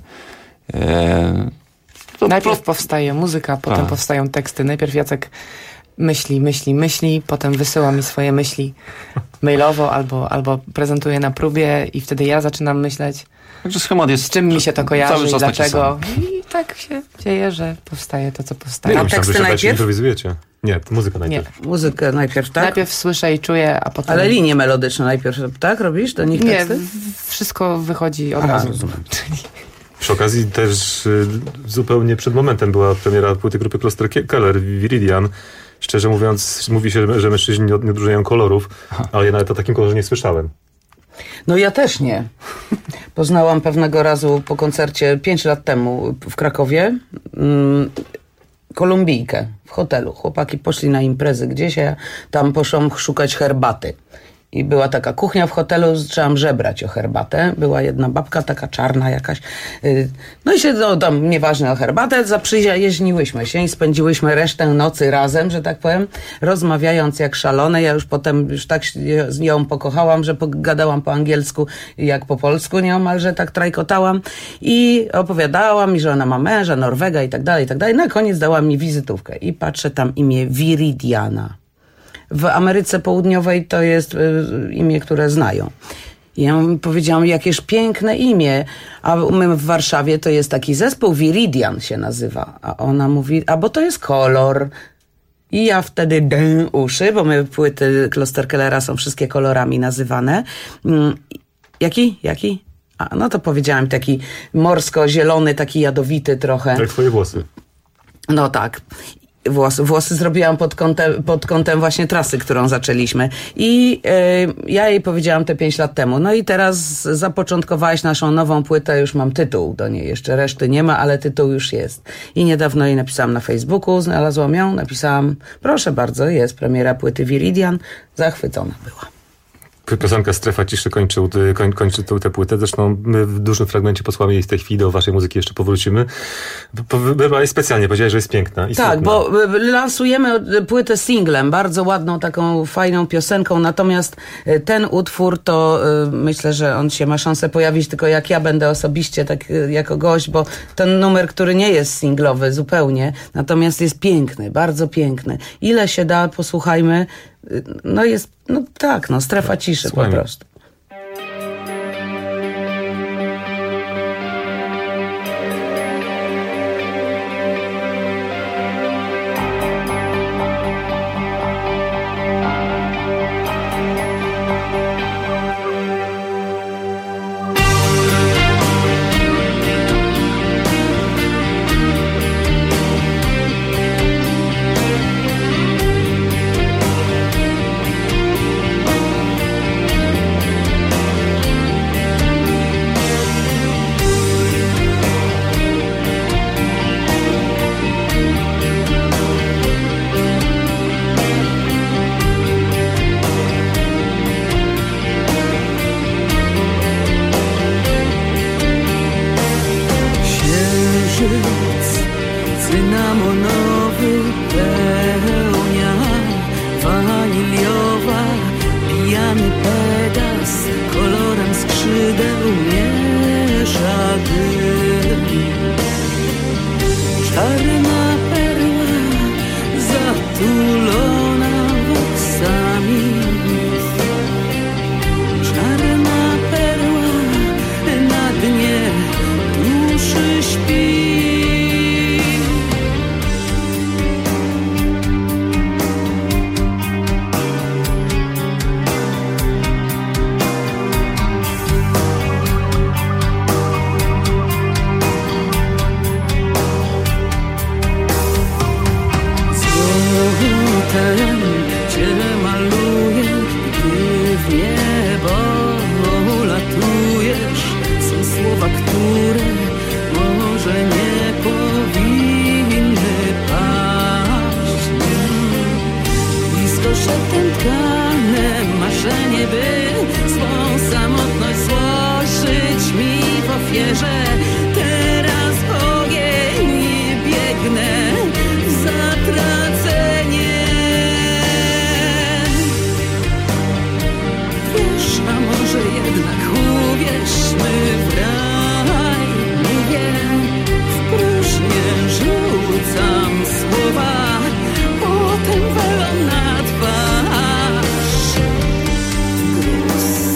[SPEAKER 11] Najpierw powstaje muzyka, potem powstają teksty. Najpierw Jacek myśli, potem wysyła mi swoje myśli mailowo albo prezentuje na próbie i wtedy ja zaczynam myśleć,
[SPEAKER 8] także schemat jest,
[SPEAKER 11] z czym mi się to kojarzy i dlaczego.
[SPEAKER 8] I
[SPEAKER 11] tak się dzieje, że powstaje to, co powstaje.
[SPEAKER 24] A teksty najpierw?
[SPEAKER 9] Improwizujecie? Nie, muzyka najpierw.
[SPEAKER 24] Nie. Muzykę najpierw, tak?
[SPEAKER 11] Najpierw słyszę i czuję, a potem...
[SPEAKER 24] Ale linie melodyczne najpierw, tak? Robisz do nich teksty?
[SPEAKER 11] Nie, wszystko wychodzi od razu.
[SPEAKER 9] Przy okazji też zupełnie przed momentem była premiera płyty grupy Kloster Keller, Viridian. Szczerze mówiąc, mówi się, że mężczyźni nie odróżniają kolorów, ale ja nawet o takim kolorze nie słyszałem.
[SPEAKER 24] No ja też nie. Poznałam pewnego razu po koncercie 5 lat temu w Krakowie Kolumbijkę w hotelu. Chłopaki poszli na imprezę gdzieś, a ja tam poszłam szukać herbaty. I była taka kuchnia w hotelu, zaczęłam żebrać o herbatę. Była jedna babka, taka czarna jakaś. No i się tam, nieważne o herbatę, zaprzyjaźniłyśmy się i spędziłyśmy resztę nocy razem, że tak powiem, rozmawiając jak szalone. Ja już potem tak z nią pokochałam, że gadałam po angielsku jak po polsku nieomalże, tak trajkotałam. I opowiadała mi, że ona ma męża, Norwega i tak dalej, i tak dalej. Na koniec dała mi wizytówkę i patrzę tam imię Viridiana. W Ameryce Południowej to jest imię, które znają. I ja powiedziałam, jakież piękne imię. A my w Warszawie to jest taki zespół, Viridian się nazywa. A ona mówi, a bo to jest kolor. I ja wtedy uszy, bo my płyty Klosterkellera są wszystkie kolorami nazywane. Jaki? A, no to powiedziałam, taki morsko-zielony, taki jadowity trochę.
[SPEAKER 9] Jak twoje włosy.
[SPEAKER 24] No tak. Włosy zrobiłam pod kątem właśnie trasy, którą zaczęliśmy. I ja jej powiedziałam te 5 lat temu. No i teraz zapoczątkowałaś naszą nową płytę, już mam tytuł do niej. Jeszcze reszty nie ma, ale tytuł już jest. I niedawno jej napisałam na Facebooku, znalazłam ją, napisałam, proszę bardzo, jest premiera płyty Viridian. Zachwycona była.
[SPEAKER 9] Piosenka Strefa Ciszy kończy tę płytę. Zresztą my w dużym fragmencie posłamy jej w tej chwili, do waszej muzyki jeszcze powrócimy. Wybrałeś specjalnie, powiedziałeś, że jest piękna. I
[SPEAKER 24] tak, bo lansujemy płytę singlem, bardzo ładną, taką fajną piosenką, natomiast ten utwór to myślę, że on się ma szansę pojawić tylko jak ja będę osobiście, tak jako gość, bo ten numer, który nie jest singlowy zupełnie, natomiast jest piękny, bardzo piękny. Ile się da, posłuchajmy. No jest, no tak, no strefa ciszy po prostu.
[SPEAKER 10] cynamonowy pełnia, waniliowa, pijany Pegas kolorem skrzydeł miesza dym. Czarna perła zatulona woksami, czarna perła na dnie duszy śpi. Złotem cię maluję, gdy w niebo latujesz. Są słowa, które może nie powinny paść. Blisko szeptem tkane marzenie, by swą samotność złożyć mi w ofierze. Teraz ogień biegnę w zatracenie. Wiesz, a może jednak uwierzmy w raj. Mówię, w próżnię rzucam słowa, potem walą na twarz. Gruz.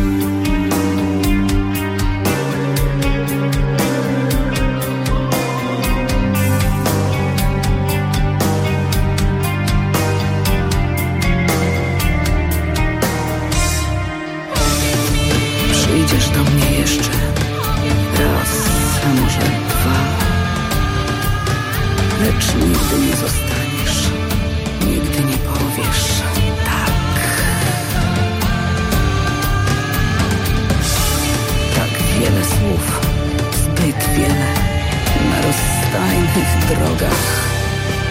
[SPEAKER 10] Przyjdziesz do mnie jeszcze raz, a może dwa, lecz nigdy nie zostaniesz, nigdy nie powiesz tak. Tak wiele słów, zbyt wiele na rozstajnych drogach.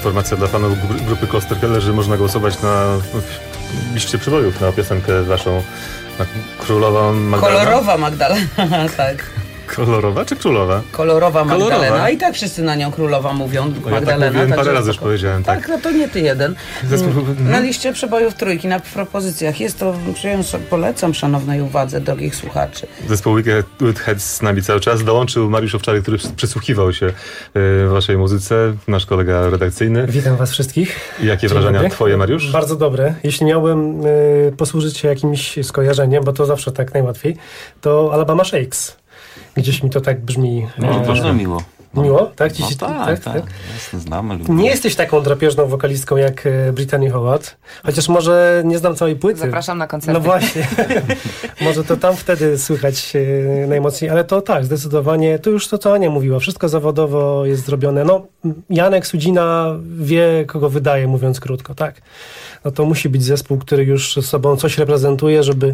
[SPEAKER 9] informacja dla fanów grupy Kloster Keller, że można głosować na liście przebojów na piosenkę waszą, na Królowa Magdalena.
[SPEAKER 24] Kolorowa Magdalena, tak.
[SPEAKER 9] Kolorowa czy królowa?
[SPEAKER 24] Kolorowa Magdalena.
[SPEAKER 9] Kolorowa.
[SPEAKER 24] I tak wszyscy na nią królową mówią.
[SPEAKER 9] No
[SPEAKER 24] Magdalena.
[SPEAKER 9] ja tak mówiłem, parę razy już
[SPEAKER 24] spoko.
[SPEAKER 9] powiedziałem, tak.
[SPEAKER 24] Tak, no to nie ty jeden. Na liście przebojów trójki, na propozycjach jest to, polecam szanownej uwadze drogich słuchaczy.
[SPEAKER 9] Zespół Wicked Heads z nami cały czas. Dołączył Mariusz Owczarek, który przysłuchiwał się waszej muzyce, nasz kolega redakcyjny.
[SPEAKER 13] Witam was wszystkich.
[SPEAKER 9] I jakie wrażenia twoje, Mariusz?
[SPEAKER 13] Bardzo dobre. Jeśli miałbym posłużyć się jakimś skojarzeniem, bo to zawsze tak najłatwiej, to Alabama Shakes. Gdzieś mi to tak brzmi.
[SPEAKER 8] No, bardzo miło.
[SPEAKER 13] Miło? Tak?
[SPEAKER 8] No, tak. Jasne, znamy. Lubię.
[SPEAKER 13] Nie jesteś taką drapieżną wokalistką jak Brittany Howard, chociaż może nie znam całej płyty.
[SPEAKER 11] Zapraszam na koncerty.
[SPEAKER 13] No właśnie. Może to tam wtedy słychać najmocniej, ale to tak, zdecydowanie. To już to, co Ania mówiła. Wszystko zawodowo jest zrobione. No, Janek Sudzina wie, kogo wydaje, mówiąc krótko, tak? No to musi być zespół, który już z sobą coś reprezentuje, żeby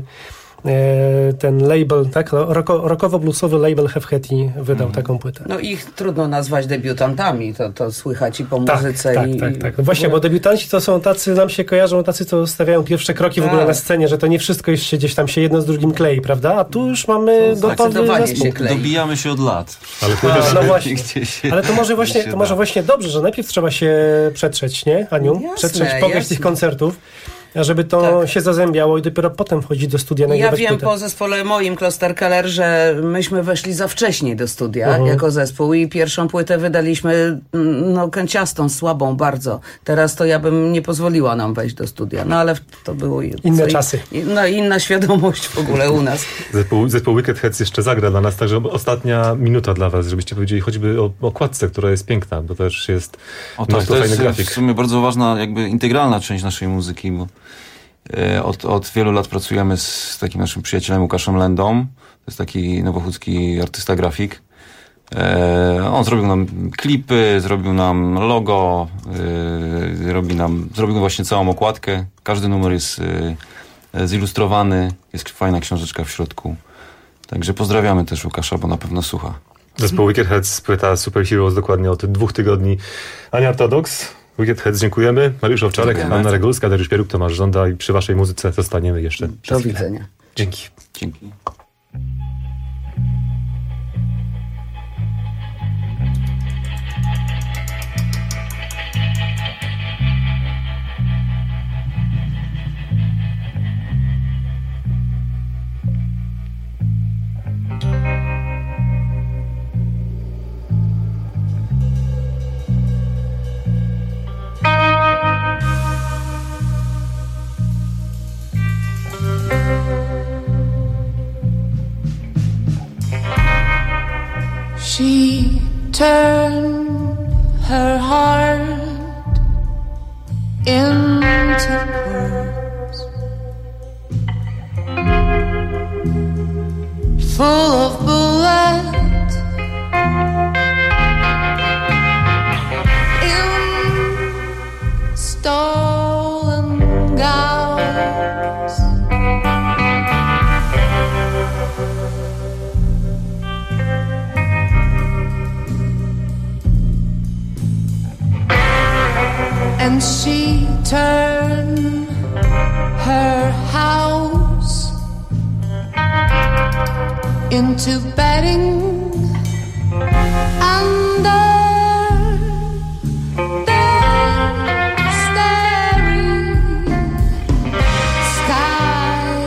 [SPEAKER 13] ten label, tak, rockowo-bluesowy label Have Hetty wydał taką płytę.
[SPEAKER 24] No ich trudno nazwać debiutantami, to słychać i po muzyce.
[SPEAKER 13] Tak. Właśnie, bo debiutanci to są tacy, nam się kojarzą, tacy, co stawiają pierwsze kroki w ogóle na scenie, że to nie wszystko jest się gdzieś tam się jedno z drugim klei, prawda? A tu już mamy gotowy zespół.
[SPEAKER 8] Dobijamy się od lat.
[SPEAKER 13] Ale no właśnie. Ale to może właśnie dobrze, że najpierw trzeba się przetrzeć, nie, Aniu? Przetrzeć pogać tych koncertów, żeby to się zazębiało i dopiero potem wchodzić do studia.
[SPEAKER 24] Ja wiem po zespole moim Kloster Keller, że myśmy weszli za wcześnie do studia jako zespół i pierwszą płytę wydaliśmy kęciastą, słabą bardzo. Teraz to ja bym nie pozwoliła nam wejść do studia. No ale to było
[SPEAKER 13] inne czasy.
[SPEAKER 24] Inna świadomość w ogóle u nas.
[SPEAKER 9] Zespół Wicked Heads jeszcze zagra dla nas, także ostatnia minuta dla was, żebyście powiedzieli choćby o okładce, która jest piękna, bo też jest
[SPEAKER 8] to jest
[SPEAKER 9] grafik.
[SPEAKER 8] w sumie bardzo ważna, jakby integralna część naszej muzyki, bo od wielu lat pracujemy z takim naszym przyjacielem Łukaszem Lendą. To jest taki nowochódzki artysta grafik. On zrobił nam klipy, zrobił nam logo, zrobił właśnie całą okładkę. Każdy numer jest zilustrowany, jest fajna książeczka w środku. Także pozdrawiamy też Łukasza, bo na pewno słucha.
[SPEAKER 9] Zespół Wicked Heads, płyta Super Heroes dokładnie od 2 tygodni. Ania Todox, Wicked Heads, dziękujemy. Mariusz Owczarek, Anna Regulska, Dariusz Pieruk, Tomasz Żąda i przy waszej muzyce zostaniemy jeszcze.
[SPEAKER 24] Do widzenia.
[SPEAKER 9] Dzięki.
[SPEAKER 8] Dzięki.
[SPEAKER 10] She turned her heart into pearls, full of bullets in stolen gowns. And she turned her house into bedding under the starry sky.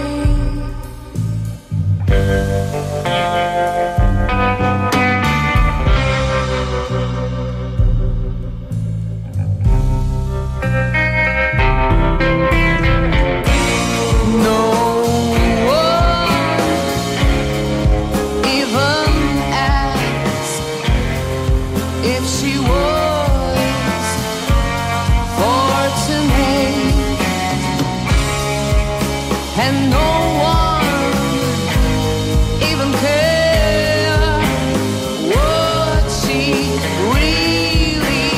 [SPEAKER 10] And no one even cared what she really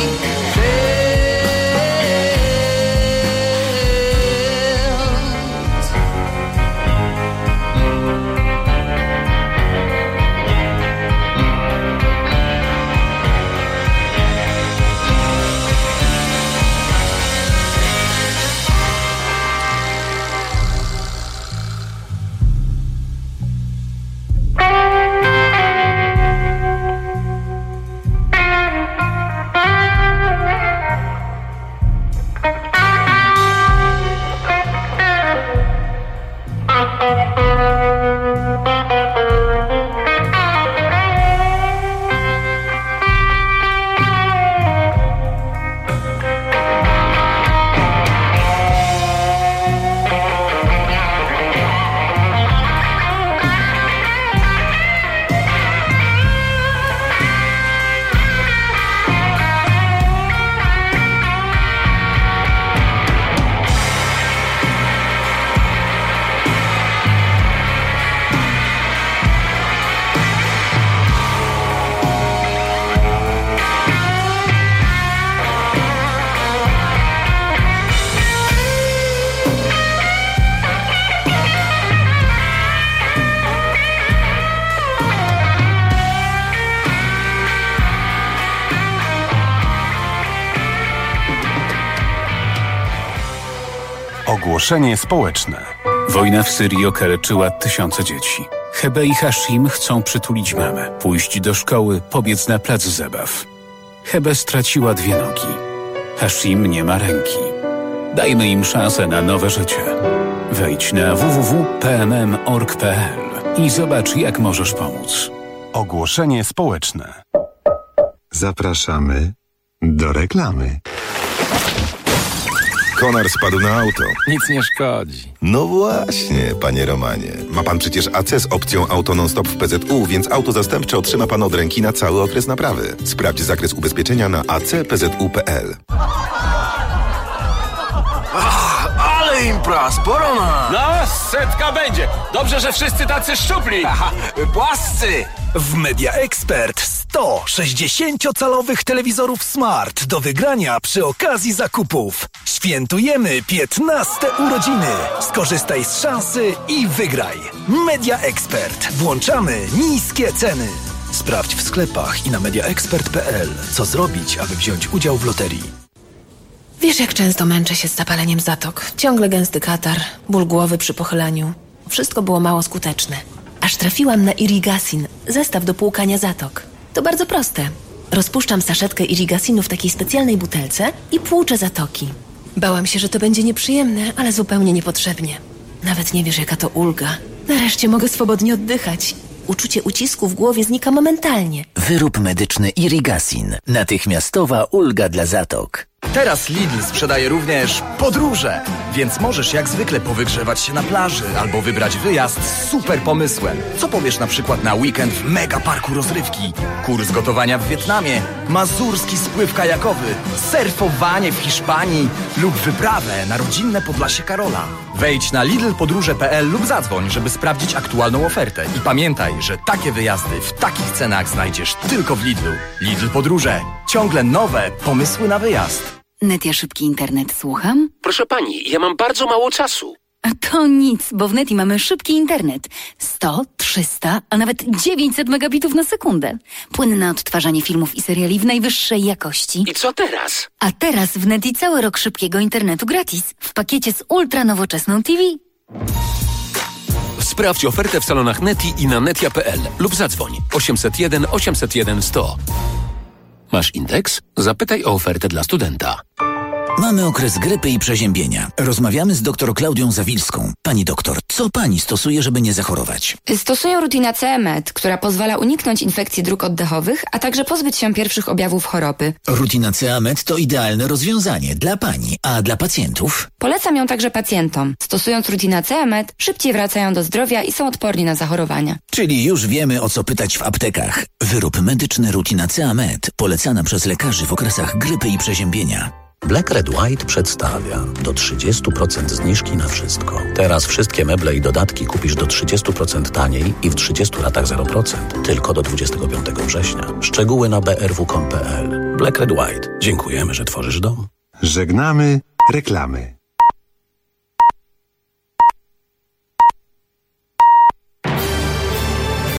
[SPEAKER 10] felt.
[SPEAKER 12] Ogłoszenie społeczne. Wojna w Syrii okaleczyła tysiące dzieci. Hebe i Hashim chcą przytulić mamę, pójść do szkoły, pobiec na plac zabaw. Hebe straciła 2 nogi. Hashim nie ma ręki. Dajmy im szansę na nowe życie. Wejdź na www.pmm.org.pl i zobacz, jak możesz pomóc. Ogłoszenie społeczne.
[SPEAKER 14] Zapraszamy do reklamy.
[SPEAKER 15] Konar spadł na auto.
[SPEAKER 16] Nic nie szkodzi.
[SPEAKER 15] No właśnie, panie Romanie. Ma pan przecież AC z opcją Auto Non-Stop w PZU, więc auto zastępcze otrzyma pan od ręki na cały okres naprawy. Sprawdź zakres ubezpieczenia na acpzu.pl.
[SPEAKER 16] Ale impra, sporo ma.
[SPEAKER 17] No, 100 będzie. Dobrze, że wszyscy tacy szczupli.
[SPEAKER 16] Płascy.
[SPEAKER 1] W Media Expert 100 60-calowych telewizorów Smart do wygrania przy okazji zakupów. Świętujemy 15 urodziny. Skorzystaj z szansy i wygraj. Media Expert. Włączamy niskie ceny. Sprawdź w sklepach i na mediaexpert.pl, co zrobić, aby wziąć udział w loterii.
[SPEAKER 25] Wiesz, jak często męczę się z zapaleniem zatok. Ciągle gęsty katar, ból głowy przy pochylaniu. Wszystko było mało skuteczne. Aż trafiłam na Irigasin, zestaw do płukania zatok. To bardzo proste. Rozpuszczam saszetkę Irigasinu w takiej specjalnej butelce i płuczę zatoki. Bałam się, że to będzie nieprzyjemne, ale zupełnie niepotrzebnie. Nawet nie wiesz, jaka to ulga. Nareszcie mogę swobodnie oddychać. Uczucie ucisku w głowie znika momentalnie.
[SPEAKER 26] Wyrób medyczny Irigasin. Natychmiastowa ulga dla zatok.
[SPEAKER 27] Teraz Lidl sprzedaje również podróże, więc możesz jak zwykle powygrzewać się na plaży albo wybrać wyjazd z super pomysłem. Co powiesz na przykład na weekend w mega parku rozrywki, kurs gotowania w Wietnamie, mazurski spływ kajakowy, surfowanie w Hiszpanii lub wyprawę na rodzinne Podlasie Karola. Wejdź na lidlpodróże.pl lub zadzwoń, żeby sprawdzić aktualną ofertę. I pamiętaj, że takie wyjazdy w takich cenach znajdziesz tylko w Lidlu. Lidl Podróże. Ciągle nowe pomysły na wyjazd.
[SPEAKER 28] Netia szybki internet, słucham?
[SPEAKER 16] Proszę pani, ja mam bardzo mało czasu.
[SPEAKER 28] A to nic, bo w Neti mamy szybki internet. 100, 300, a nawet 900 megabitów na sekundę. Płynne odtwarzanie filmów i seriali w najwyższej jakości.
[SPEAKER 16] I co teraz?
[SPEAKER 28] A teraz w Neti cały rok szybkiego internetu gratis. W pakiecie z ultra nowoczesną TV.
[SPEAKER 16] Sprawdź ofertę w salonach Neti i na netia.pl lub zadzwoń 801 801 100. Masz indeks? Zapytaj o ofertę dla studenta.
[SPEAKER 26] Mamy okres grypy i przeziębienia. Rozmawiamy z dr Klaudią Zawilską. Pani doktor, co pani stosuje, żeby nie zachorować?
[SPEAKER 29] Stosuję Rutina CE-Med, która pozwala uniknąć infekcji dróg oddechowych, a także pozbyć się pierwszych objawów choroby.
[SPEAKER 26] Rutina CE-Med to idealne rozwiązanie dla pani, a dla pacjentów?
[SPEAKER 29] Polecam ją także pacjentom. Stosując Rutina CE-Med, szybciej wracają do zdrowia i są odporni na zachorowania.
[SPEAKER 26] Czyli już wiemy, o co pytać w aptekach. Wyrób medyczny Rutina CE-Med, polecana przez lekarzy w okresach grypy i przeziębienia.
[SPEAKER 30] Black Red White przedstawia do 30% zniżki na wszystko. Teraz wszystkie meble i dodatki kupisz do 30% taniej i w 30 latach 0%. Tylko do 25 września. Szczegóły na brw.com.pl. Black Red White. Dziękujemy, że tworzysz dom.
[SPEAKER 14] Żegnamy reklamy.